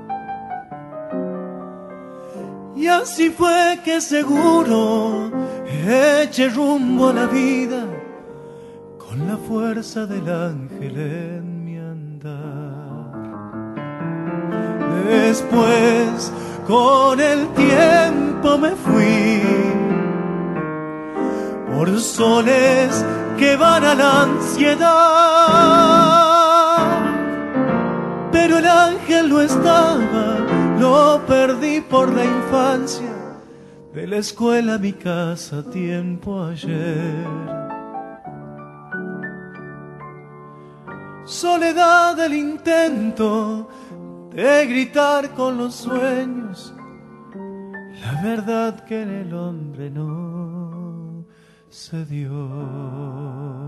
Y así fue que seguro eché rumbo a la vida, con la fuerza del ángel en mi andar. Después, con el tiempo me fui por soles que van a la ansiedad, pero el ángel no estaba, lo perdí por la infancia, de la escuela a mi casa tiempo ayer. Soledad del intento de gritar con los sueños la verdad que en el hombre no se dio.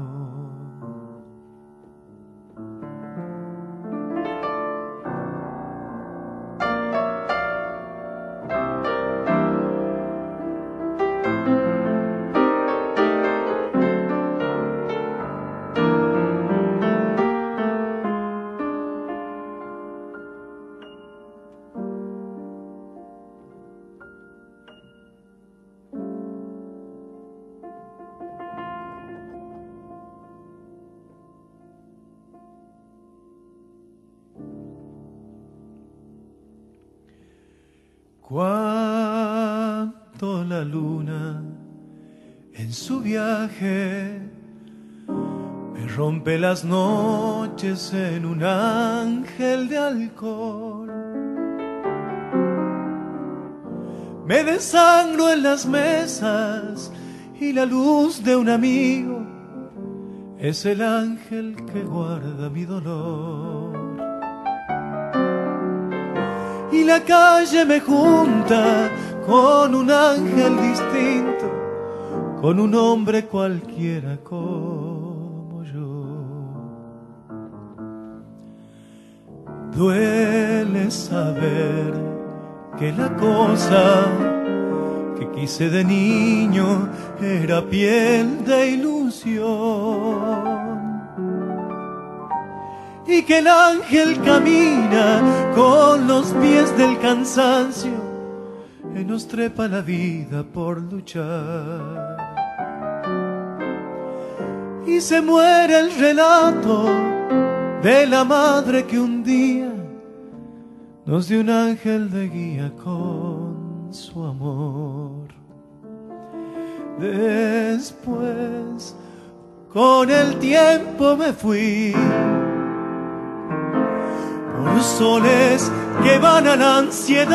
Cuando la luna en su viaje me rompe las noches en un ángel de alcohol, me desangro en las mesas y la luz de un amigo es el ángel que guarda mi dolor. Y la calle me junta con un ángel distinto, con un hombre cualquiera como yo. Duele saber que la cosa que quise de niño era piel de ilusión, y que el ángel camina con los pies del cansancio y nos trepa la vida por luchar. Y se muere el relato de la madre que un día nos dio un ángel de guía con su amor. Después, con el tiempo me fui por soles que van a la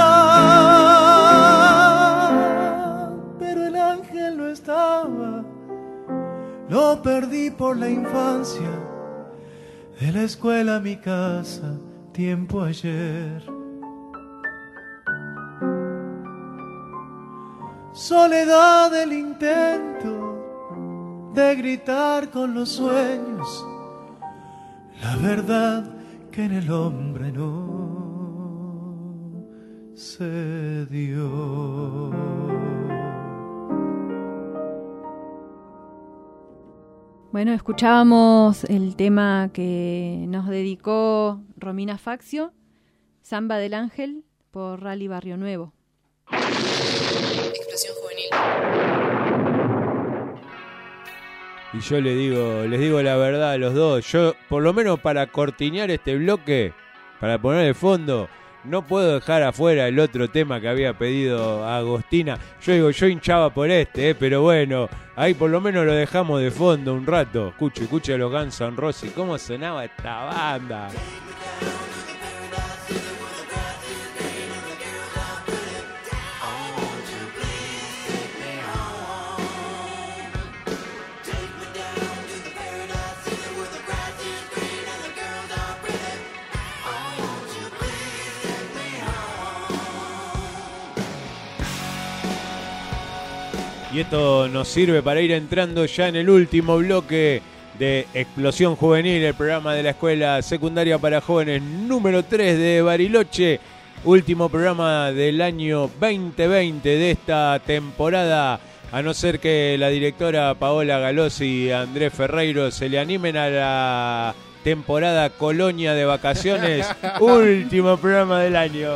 ansiedad, pero el ángel no estaba, lo perdí por la infancia, de la escuela a mi casa, tiempo ayer. Soledad del intento de gritar con los sueños la verdad que en el hombre no se dio. Bueno, escuchábamos el tema que nos dedicó Romina Faccio, Samba del Ángel, por Rally Barrio Nuevo. Explosión Juvenil. Y yo les digo la verdad a los dos. Yo, por lo menos para cortinear este bloque, para poner de fondo, no puedo dejar afuera el otro tema que había pedido a Agostina. Yo hinchaba por pero bueno, ahí por lo menos lo dejamos de fondo un rato. Escuche a los Guns N' Roses, cómo sonaba esta banda. Y Y esto nos sirve para ir entrando ya en el último bloque de Explosión Juvenil, el programa de la Escuela Secundaria para Jóvenes número 3 de Bariloche. Último programa del año 2020 de esta temporada. A no ser que la directora Paola Galossi y Andrés Ferreiro se le animen a la temporada Colonia de vacaciones. Último programa del año.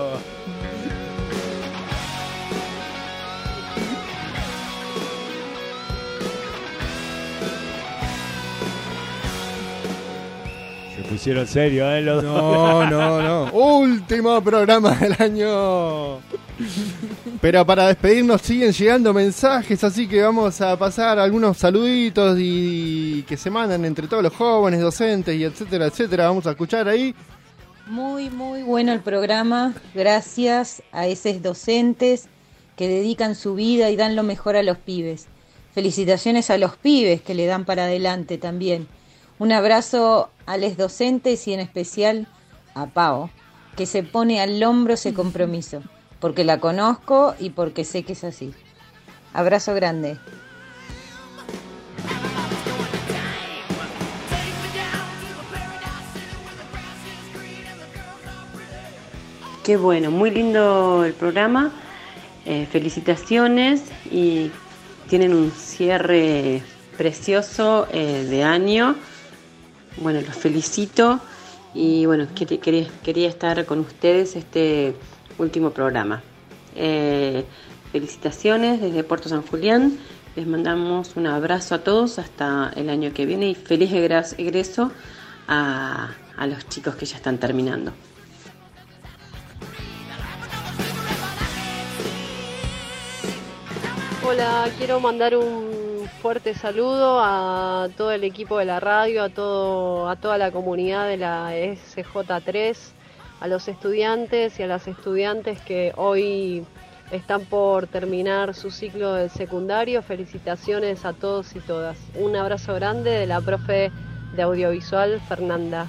Se pusieron serios, los dos. No. Último programa del año. Pero para despedirnos siguen llegando mensajes, así que vamos a pasar algunos saluditos y que se mandan entre todos los jóvenes, docentes y etcétera, etcétera. Vamos a escuchar ahí. Muy bueno el programa. Gracias a esos docentes que dedican su vida y dan lo mejor a los pibes. Felicitaciones a los pibes que le dan para adelante también. Un abrazo a los docentes y en especial a Pao, que se pone al hombro ese compromiso, porque la conozco y porque sé que es así. Abrazo grande. Qué bueno, muy lindo el programa. Felicitaciones y tienen un cierre precioso de año. Bueno, los felicito y bueno, quería estar con ustedes este último programa. Felicitaciones desde Puerto San Julián. Les mandamos un abrazo a todos hasta el año que viene y feliz egreso a los chicos que ya están terminando. Hola, quiero mandar un fuerte saludo a todo el equipo de la radio, a toda la comunidad de la SJ3, a los estudiantes y a las estudiantes que hoy están por terminar su ciclo del secundario. Felicitaciones a todos y todas. Un abrazo grande de la profe de audiovisual, Fernanda.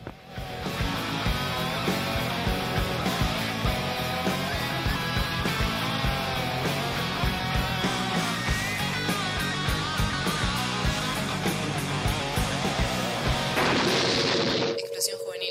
Explosión Juvenil.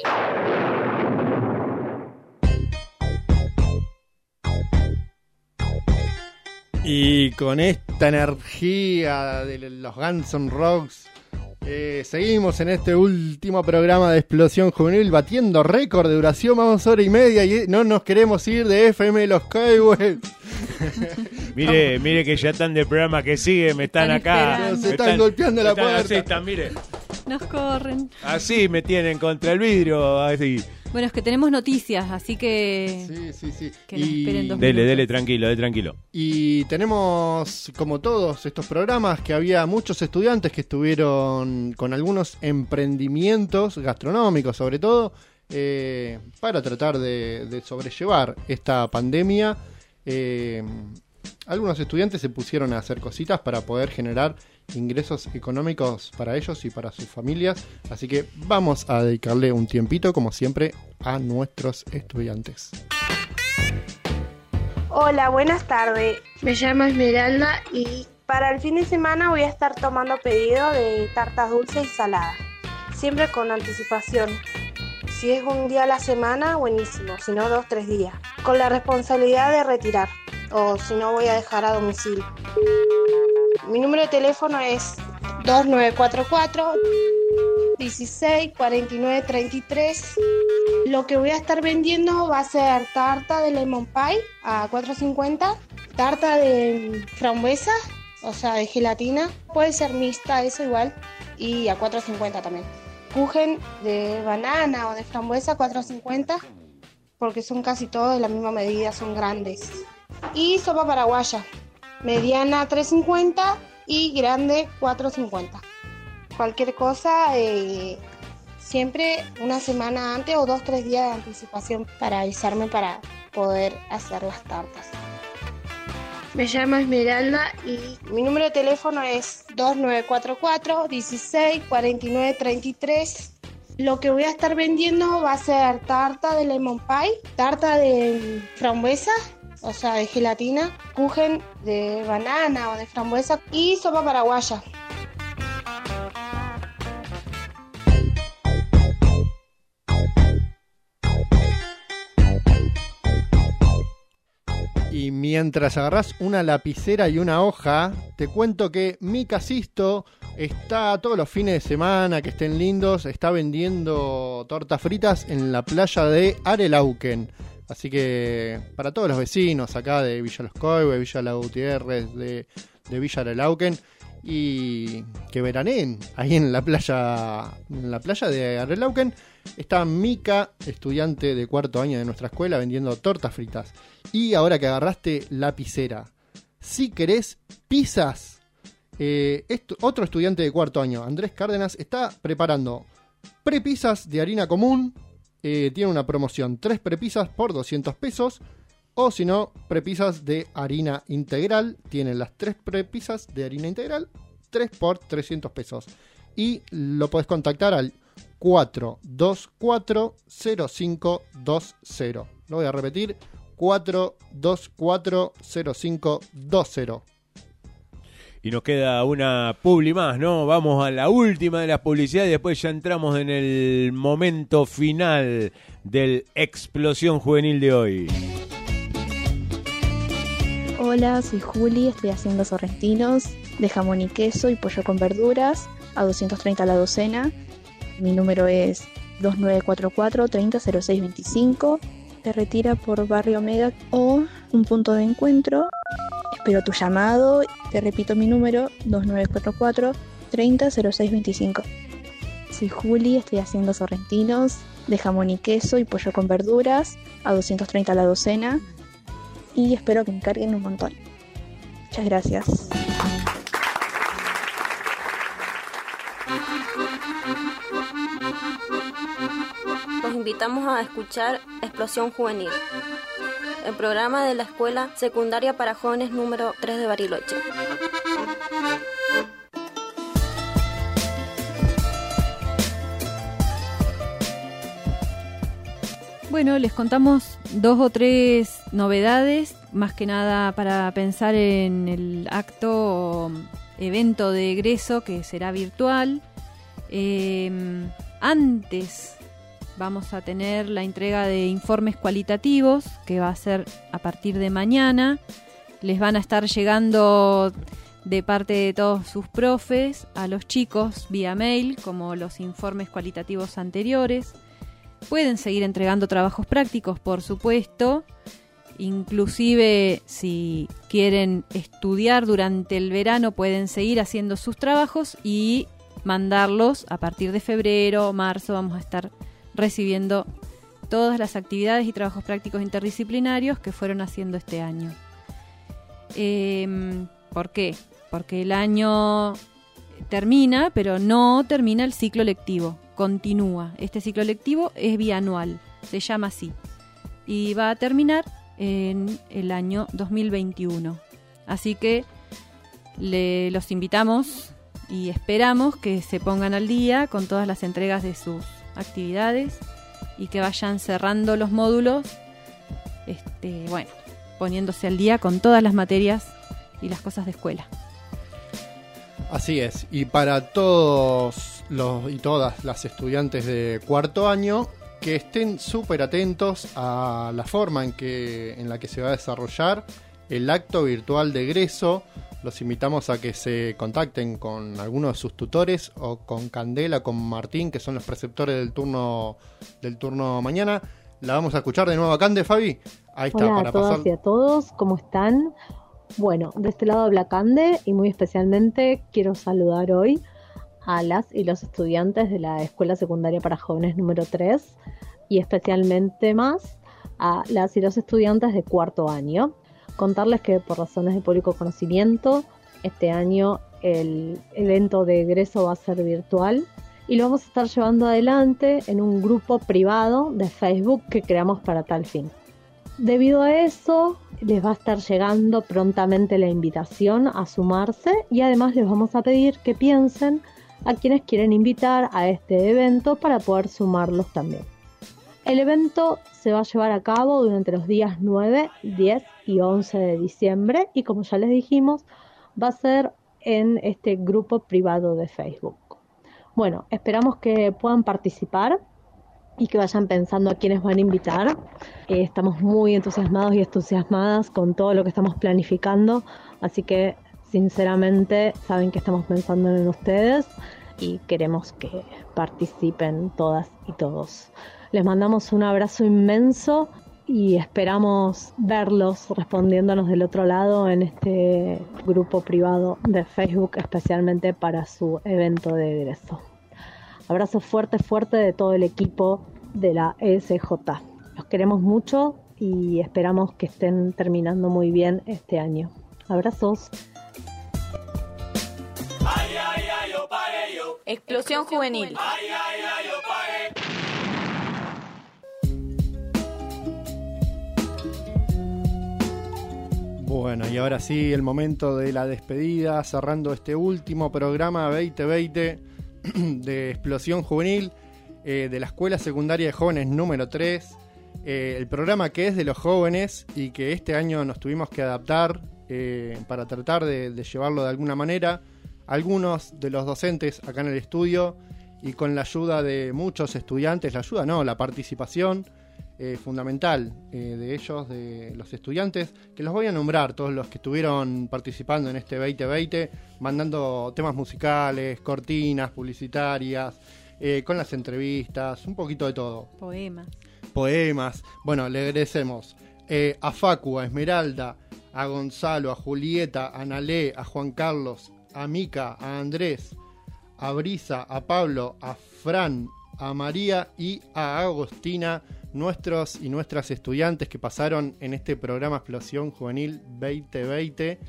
Y con esta energía de los Guns N' Roses, seguimos en este último programa de Explosión Juvenil, batiendo récord de duración. Vamos hora y media y no nos queremos ir de FM de los Cowboys. Mire que ya están del programa que sigue, me están acá. Se están golpeando la puerta. Así están, mire. Nos corren. Así me tienen contra el vidrio, así. Bueno, es que tenemos noticias, así que... Sí. Que nos esperen 2 Dele, minutos. tranquilo. Y tenemos, como todos estos programas, que había muchos estudiantes que estuvieron con algunos emprendimientos gastronómicos, sobre todo, para tratar de sobrellevar esta pandemia. Algunos estudiantes se pusieron a hacer cositas para poder generar ingresos económicos para ellos y para sus familias, así que vamos a dedicarle un tiempito, como siempre, a nuestros estudiantes. Hola, buenas tardes. Me llamo Esmeralda y para el fin de semana voy a estar tomando pedido de tartas dulces y saladas, siempre con anticipación. Si es un día a la semana, buenísimo, si no 2-3 días, con la responsabilidad de retirar, o si no voy a dejar a domicilio. Mi número de teléfono es 2944 16 49 33. Lo que voy a estar vendiendo va a ser tarta de lemon pie a 4.50, tarta de frambuesa, o sea de gelatina, puede ser mixta, eso igual, y a 4.50 también. Kuchen de banana o de frambuesa 4.50, porque son casi todos de la misma medida, son grandes. Y sopa paraguaya, mediana 3.50 y grande 4.50. Cualquier cosa, siempre una semana antes o 2-3 días de anticipación para avisarme para poder hacer las tartas. Me llamo Esmeralda y mi número de teléfono es 2944 16 49 33. Lo que voy a estar vendiendo va a ser tarta de lemon pie, tarta de frambuesa, o sea, de gelatina, kuchen de banana o de frambuesa y sopa paraguaya. Y mientras agarrás una lapicera y una hoja, te cuento que Mica Sisto está todos los fines de semana, que estén lindos, está vendiendo tortas fritas en la playa de Arelauquen. Así que para todos los vecinos acá de Villa Los Coihues, Villa La Gutiérrez, de Villa Arelauquen, y que veraneen ahí en la playa de Arelauquen, está Mica, estudiante de cuarto año de nuestra escuela, vendiendo tortas fritas. Y ahora que agarraste lapicera, si querés pizzas, otro estudiante de cuarto año, Andrés Cárdenas, está preparando prepizzas de harina común. Tiene una promoción, 3 prepizzas por 200 pesos. O si no, prepizzas de harina integral. Tienen las 3 prepizzas de harina integral, 3 por 300 pesos. Y lo podés contactar al 424-0520. Lo voy a repetir, 424-0520. Y nos queda una publi más, ¿no? Vamos a la última de las publicidades y después ya entramos en el momento final del Explosión Juvenil de hoy. Hola, soy Juli, estoy haciendo sorrentinos de jamón y queso y pollo con verduras a 230 la docena. Mi número es 2944-300625. Te retira por Barrio Omega o un punto de encuentro. Espero tu llamado. Te repito mi número, 2944-300625. Soy Juli, estoy haciendo sorrentinos de jamón y queso y pollo con verduras a 230 la docena. Y espero que me carguen un montón. Muchas gracias. Los invitamos a escuchar Explosión Juvenil, el programa de la Escuela Secundaria para Jóvenes número 3 de Bariloche. Bueno, les contamos 2 o 3 novedades, más que nada para pensar en el acto o evento de egreso que será virtual. Antes vamos a tener la entrega de informes cualitativos, que va a ser a partir de mañana. Les van a estar llegando de parte de todos sus profes a los chicos vía mail, como los informes cualitativos anteriores. Pueden seguir entregando trabajos prácticos, por supuesto. Inclusive, si quieren estudiar durante el verano, pueden seguir haciendo sus trabajos y mandarlos a partir de febrero o marzo. Vamos a estar recibiendo todas las actividades y trabajos prácticos interdisciplinarios que fueron haciendo este año. ¿Por qué? Porque el año termina, pero no termina el ciclo lectivo. Continúa. Este ciclo lectivo es bianual, se llama así, y va a terminar en el año 2021. Así que los invitamos y esperamos que se pongan al día con todas las entregas de sus actividades y que vayan cerrando los módulos, poniéndose al día con todas las materias y las cosas de escuela. Así es, y para todos los y todas las estudiantes de cuarto año, que estén súper atentos a la forma en la que se va a desarrollar el acto virtual de egreso. Los invitamos a que se contacten con alguno de sus tutores o con Candela, con Martín, que son los preceptores del turno mañana. La vamos a escuchar de nuevo a Cande, Fabi. Ahí está. Hola para a todas pasar. y a todos, ¿cómo están? Bueno, de este lado habla Cande y muy especialmente quiero saludar hoy a las y los estudiantes de la Escuela Secundaria para Jóvenes número 3 y especialmente más a las y los estudiantes de cuarto año. Contarles que por razones de público conocimiento, este año el evento de egreso va a ser virtual y lo vamos a estar llevando adelante en un grupo privado de Facebook que creamos para tal fin. Debido a eso, les va a estar llegando prontamente la invitación a sumarse y además les vamos a pedir que piensen a quienes quieren invitar a este evento para poder sumarlos también. El evento se va a llevar a cabo durante los días 9, 10 y 11 de diciembre. Y como ya les dijimos, va a ser en este grupo privado de Facebook. Bueno, esperamos que puedan participar y que vayan pensando a quiénes van a invitar. Estamos muy entusiasmados y entusiasmadas con todo lo que estamos planificando, así que sinceramente saben que estamos pensando en ustedes y queremos que participen todas y todos. Les mandamos un abrazo inmenso y esperamos verlos respondiéndonos del otro lado en este grupo privado de Facebook, especialmente para su evento de egreso. Abrazo fuerte, fuerte de todo el equipo de la ESJ. Los queremos mucho y esperamos que estén terminando muy bien este año. Abrazos. Explosión Juvenil. Bueno, y ahora sí, el momento de la despedida, cerrando este último programa 2020 de Explosión Juvenil de la Escuela Secundaria de Jóvenes número 3. El programa que es de los jóvenes y que este año nos tuvimos que adaptar para tratar de llevarlo de alguna manera. Algunos de los docentes acá en el estudio y con la ayuda de muchos estudiantes, la participación fundamental de ellos, de los estudiantes, que los voy a nombrar, todos los que estuvieron participando en este 2020, mandando temas musicales, cortinas publicitarias, con las entrevistas, un poquito de todo. Poemas. Bueno, le agradecemos a Facu, a Esmeralda, a Gonzalo, a Julieta, a Nalé, a Juan Carlos, a Mica, a Andrés, a Brisa, a Pablo, a Fran, a María y a Agostina, nuestros y nuestras estudiantes que pasaron en este programa Explosión Juvenil 2020.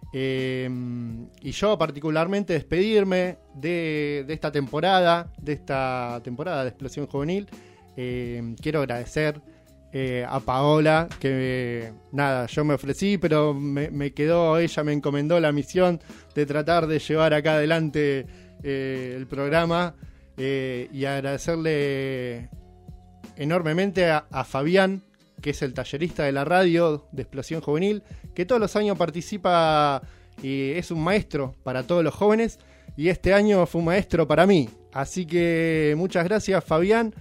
Y yo particularmente despedirme de esta temporada de Explosión Juvenil. Quiero agradecer a Paola, que yo me ofrecí, pero me quedó, ella me encomendó la misión de tratar de llevar acá adelante el programa, y agradecerle enormemente a Fabián, que es el tallerista de la radio de Explosión Juvenil, que todos los años participa y es un maestro para todos los jóvenes, y este año fue un maestro para mí. Así que muchas gracias, Fabián,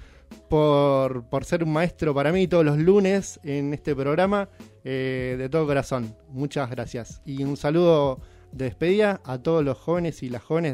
por ser un maestro para mí todos los lunes en este programa, de todo corazón. Muchas gracias. Y un saludo de despedida a todos los jóvenes y las jóvenes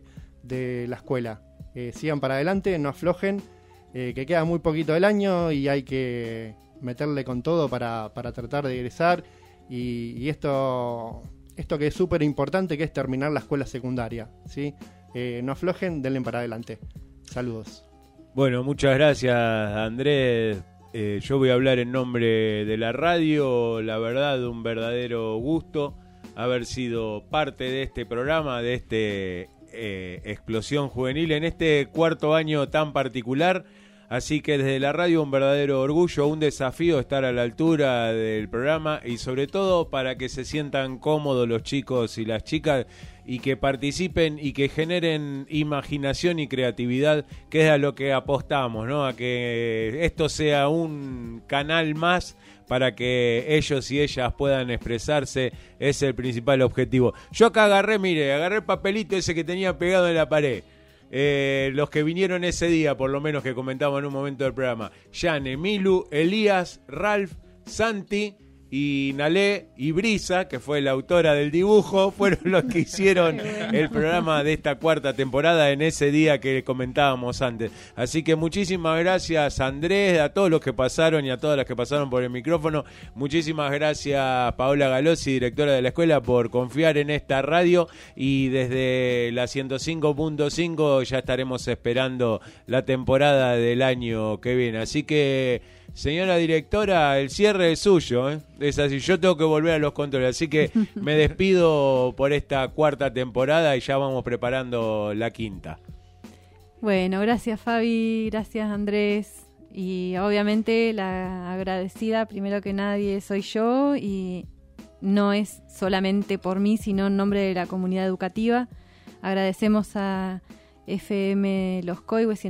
de la escuela. Sigan para adelante, no aflojen, que queda muy poquito del año y hay que meterle con todo para tratar de egresar. Y esto que es súper importante, que es terminar la escuela secundaria, ¿sí? No aflojen, denle para adelante. Saludos. Bueno, muchas gracias, Andrés. Yo voy a hablar en nombre de la radio. La verdad, un verdadero gusto haber sido parte de este programa, de este Explosión Juvenil, en este cuarto año tan particular. Así que desde la radio un verdadero orgullo, un desafío estar a la altura del programa y sobre todo para que se sientan cómodos los chicos y las chicas y que participen y que generen imaginación y creatividad, que es a lo que apostamos, ¿no? A que esto sea un canal más para que ellos y ellas puedan expresarse, es el principal objetivo. Yo acá agarré el papelito ese que tenía pegado en la pared. Los que vinieron ese día, por lo menos que comentamos en un momento del programa: Yane, Milu, Elías, Ralph, Santi y Nalé y Brisa, que fue la autora del dibujo, fueron los que hicieron el programa de esta cuarta temporada en ese día que comentábamos antes. Así que muchísimas gracias, Andrés, a todos los que pasaron y a todas las que pasaron por el micrófono. Muchísimas gracias, Paola Galossi, directora de la escuela, por confiar en esta radio, y desde la 105.5 ya estaremos esperando la temporada del año que viene. Así que, señora directora, el cierre es suyo, ¿eh? Es así, yo tengo que volver a los controles, así que me despido por esta cuarta temporada y ya vamos preparando la quinta. Bueno, gracias Fabi, gracias Andrés, y obviamente la agradecida primero que nadie soy yo, y no es solamente por mí, sino en nombre de la comunidad educativa. Agradecemos a FM Los Coihues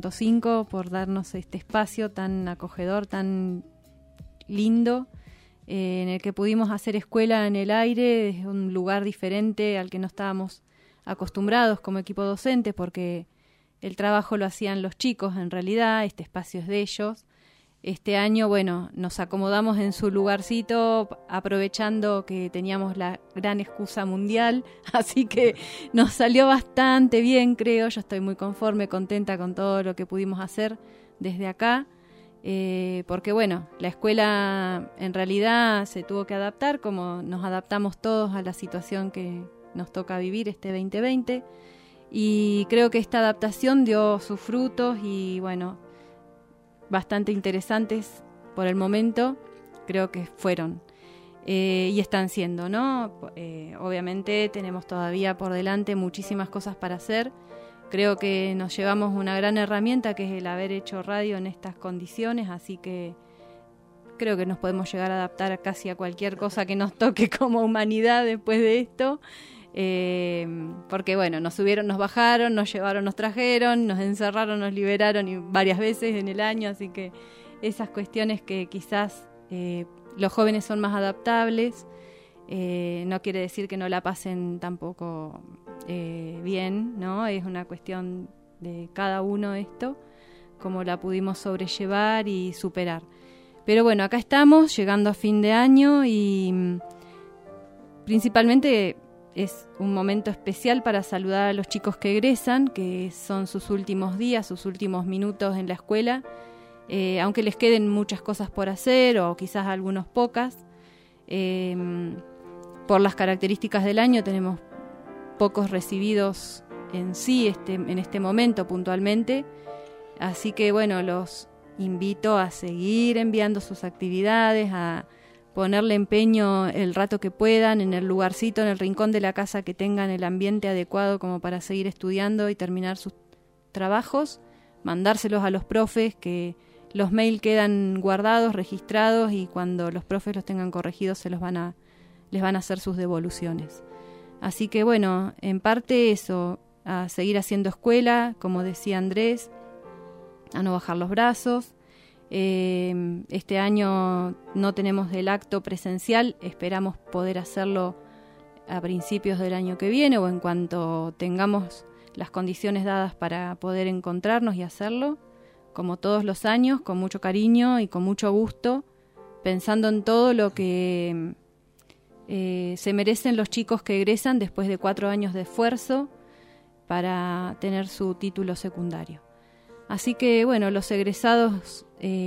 105.5 por darnos este espacio tan acogedor, tan lindo, en el que pudimos hacer escuela en el aire, es un lugar diferente al que no estábamos acostumbrados como equipo docente, porque el trabajo lo hacían los chicos en realidad, este espacio es de ellos. Este año, bueno, nos acomodamos en su lugarcito, aprovechando que teníamos la gran excusa mundial, así que nos salió bastante bien, creo. Yo estoy muy conforme, contenta con todo lo que pudimos hacer desde acá, porque bueno, la escuela en realidad se tuvo que adaptar, como nos adaptamos todos a la situación que nos toca vivir este 2020, y creo que esta adaptación dio sus frutos y bueno, bastante interesantes por el momento, creo que fueron y están siendo, ¿no? Obviamente tenemos todavía por delante muchísimas cosas para hacer. Creo que nos llevamos una gran herramienta, que es el haber hecho radio en estas condiciones, así que creo que nos podemos llegar a adaptar casi a cualquier cosa que nos toque como humanidad después de esto. Porque bueno, nos subieron, nos bajaron, nos llevaron, nos trajeron, nos encerraron, nos liberaron y varias veces en el año, así que esas cuestiones que quizás los jóvenes son más adaptables, no quiere decir que no la pasen tampoco bien, ¿no? Es una cuestión de cada uno esto, cómo la pudimos sobrellevar y superar. Pero bueno, acá estamos llegando a fin de año y principalmente es un momento especial para saludar a los chicos que egresan, que son sus últimos días, sus últimos minutos en la escuela, aunque les queden muchas cosas por hacer o quizás algunos pocas. Por las características del año tenemos pocos recibidos en sí en este momento puntualmente, así que bueno, los invito a seguir enviando sus actividades, a ponerle empeño el rato que puedan en el lugarcito, en el rincón de la casa que tengan el ambiente adecuado como para seguir estudiando y terminar sus trabajos, mandárselos a los profes, que los mails quedan guardados, registrados, y cuando los profes los tengan corregidos les van a hacer sus devoluciones. Así que bueno, en parte eso, a seguir haciendo escuela, como decía Andrés, a no bajar los brazos. Este año no tenemos el acto presencial, esperamos poder hacerlo a principios del año que viene o en cuanto tengamos las condiciones dadas para poder encontrarnos y hacerlo, como todos los años, con mucho cariño y con mucho gusto, pensando en todo lo que se merecen los chicos que egresan después de 4 años de esfuerzo para tener su título secundario. Así que bueno, los egresados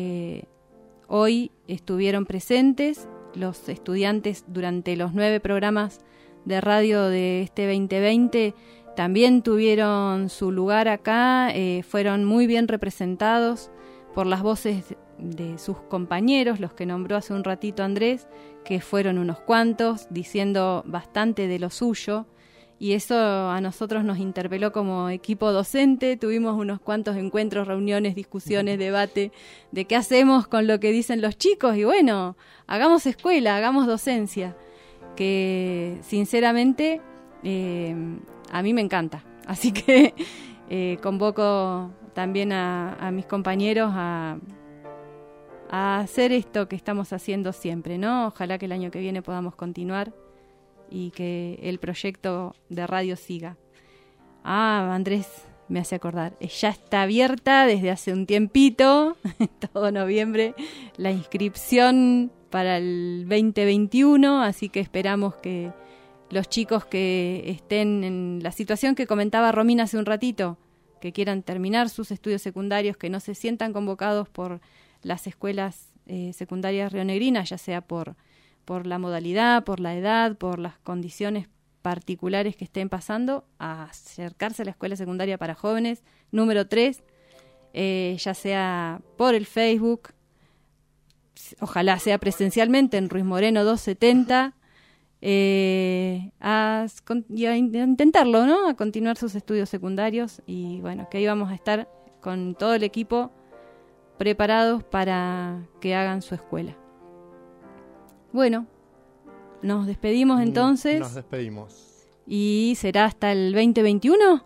hoy estuvieron presentes, los estudiantes durante los 9 programas de radio de este 2020 también tuvieron su lugar acá, fueron muy bien representados por las voces de sus compañeros, los que nombró hace un ratito Andrés, que fueron unos cuantos, diciendo bastante de lo suyo. Y eso a nosotros nos interpeló como equipo docente, tuvimos unos cuantos encuentros, reuniones, discusiones, debate de qué hacemos con lo que dicen los chicos, y bueno, hagamos escuela, hagamos docencia, que sinceramente a mí me encanta. Así que convoco también a mis compañeros a hacer esto que estamos haciendo siempre, ¿no? Ojalá que el año que viene podamos continuar y que el proyecto de radio siga. Andrés me hace acordar, ya está abierta desde hace un tiempito, todo noviembre, la inscripción para el 2021, así que esperamos que los chicos que estén en la situación que comentaba Romina hace un ratito, que quieran terminar sus estudios secundarios, que no se sientan convocados por las escuelas secundarias rionegrinas, ya sea por la modalidad, por la edad, por las condiciones particulares que estén pasando, a acercarse a la Escuela Secundaria para Jóvenes número 3, ya sea por el Facebook, ojalá sea presencialmente en Ruiz Moreno 270, y a intentarlo, ¿no? A continuar sus estudios secundarios, y bueno, que ahí vamos a estar con todo el equipo preparados para que hagan su escuela. Bueno, nos despedimos entonces. Nos despedimos. ¿Y será hasta el 2021?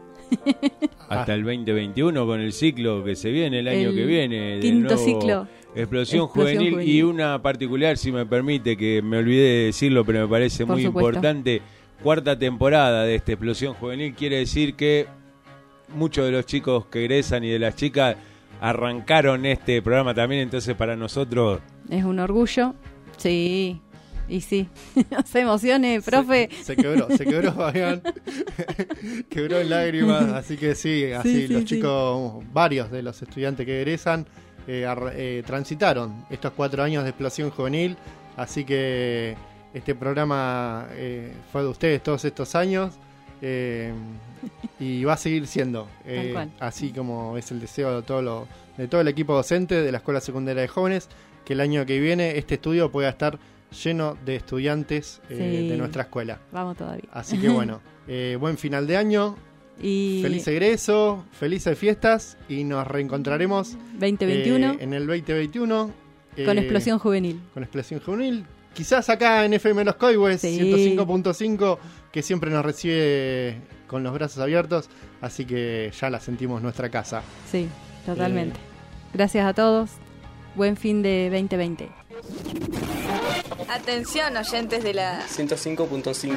Hasta el 2021 con el ciclo que se viene, el año que viene. Quinto ciclo. Explosión Juvenil y una particular, si me permite, que me olvidé de decirlo, pero me parece muy importante. Cuarta temporada de esta Explosión Juvenil quiere decir que muchos de los chicos que egresan y de las chicas arrancaron este programa también, entonces para nosotros es un orgullo. Sí, y sí, no se emocione, profe. Se quebró Fabián. Quebró en lágrimas, así que sí, así los chicos, varios de los estudiantes que egresan transitaron estos 4 años de Explosión Juvenil, así que este programa fue de ustedes todos estos años y va a seguir siendo así como es el deseo de todo el equipo docente de la Escuela Secundaria de Jóvenes, que el año que viene este estudio pueda estar lleno de estudiantes de nuestra escuela. Vamos todavía. Así que bueno, buen final de año. Y feliz egreso, felices fiestas y nos reencontraremos 2021 en el 2021 con Explosión Juvenil. Con Explosión Juvenil, quizás acá en FM Los Coihues 105.5, que siempre nos recibe con los brazos abiertos, así que ya la sentimos nuestra casa. Sí, totalmente. Gracias a todos. Buen fin de 2020. Atención, oyentes de la 105.5.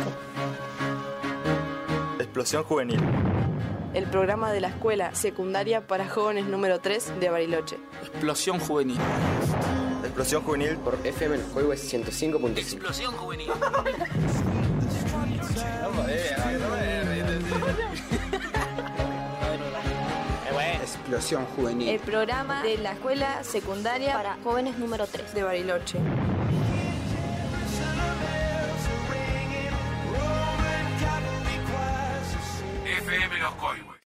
Explosión Juvenil. El programa de la Escuela Secundaria para Jóvenes número 3 de Bariloche. Explosión Juvenil. Explosión Juvenil por FM Los Coihues 105.5. Explosión Juvenil. Explosión Juvenil. El programa de la Escuela Secundaria para Jóvenes número 3 de Bariloche.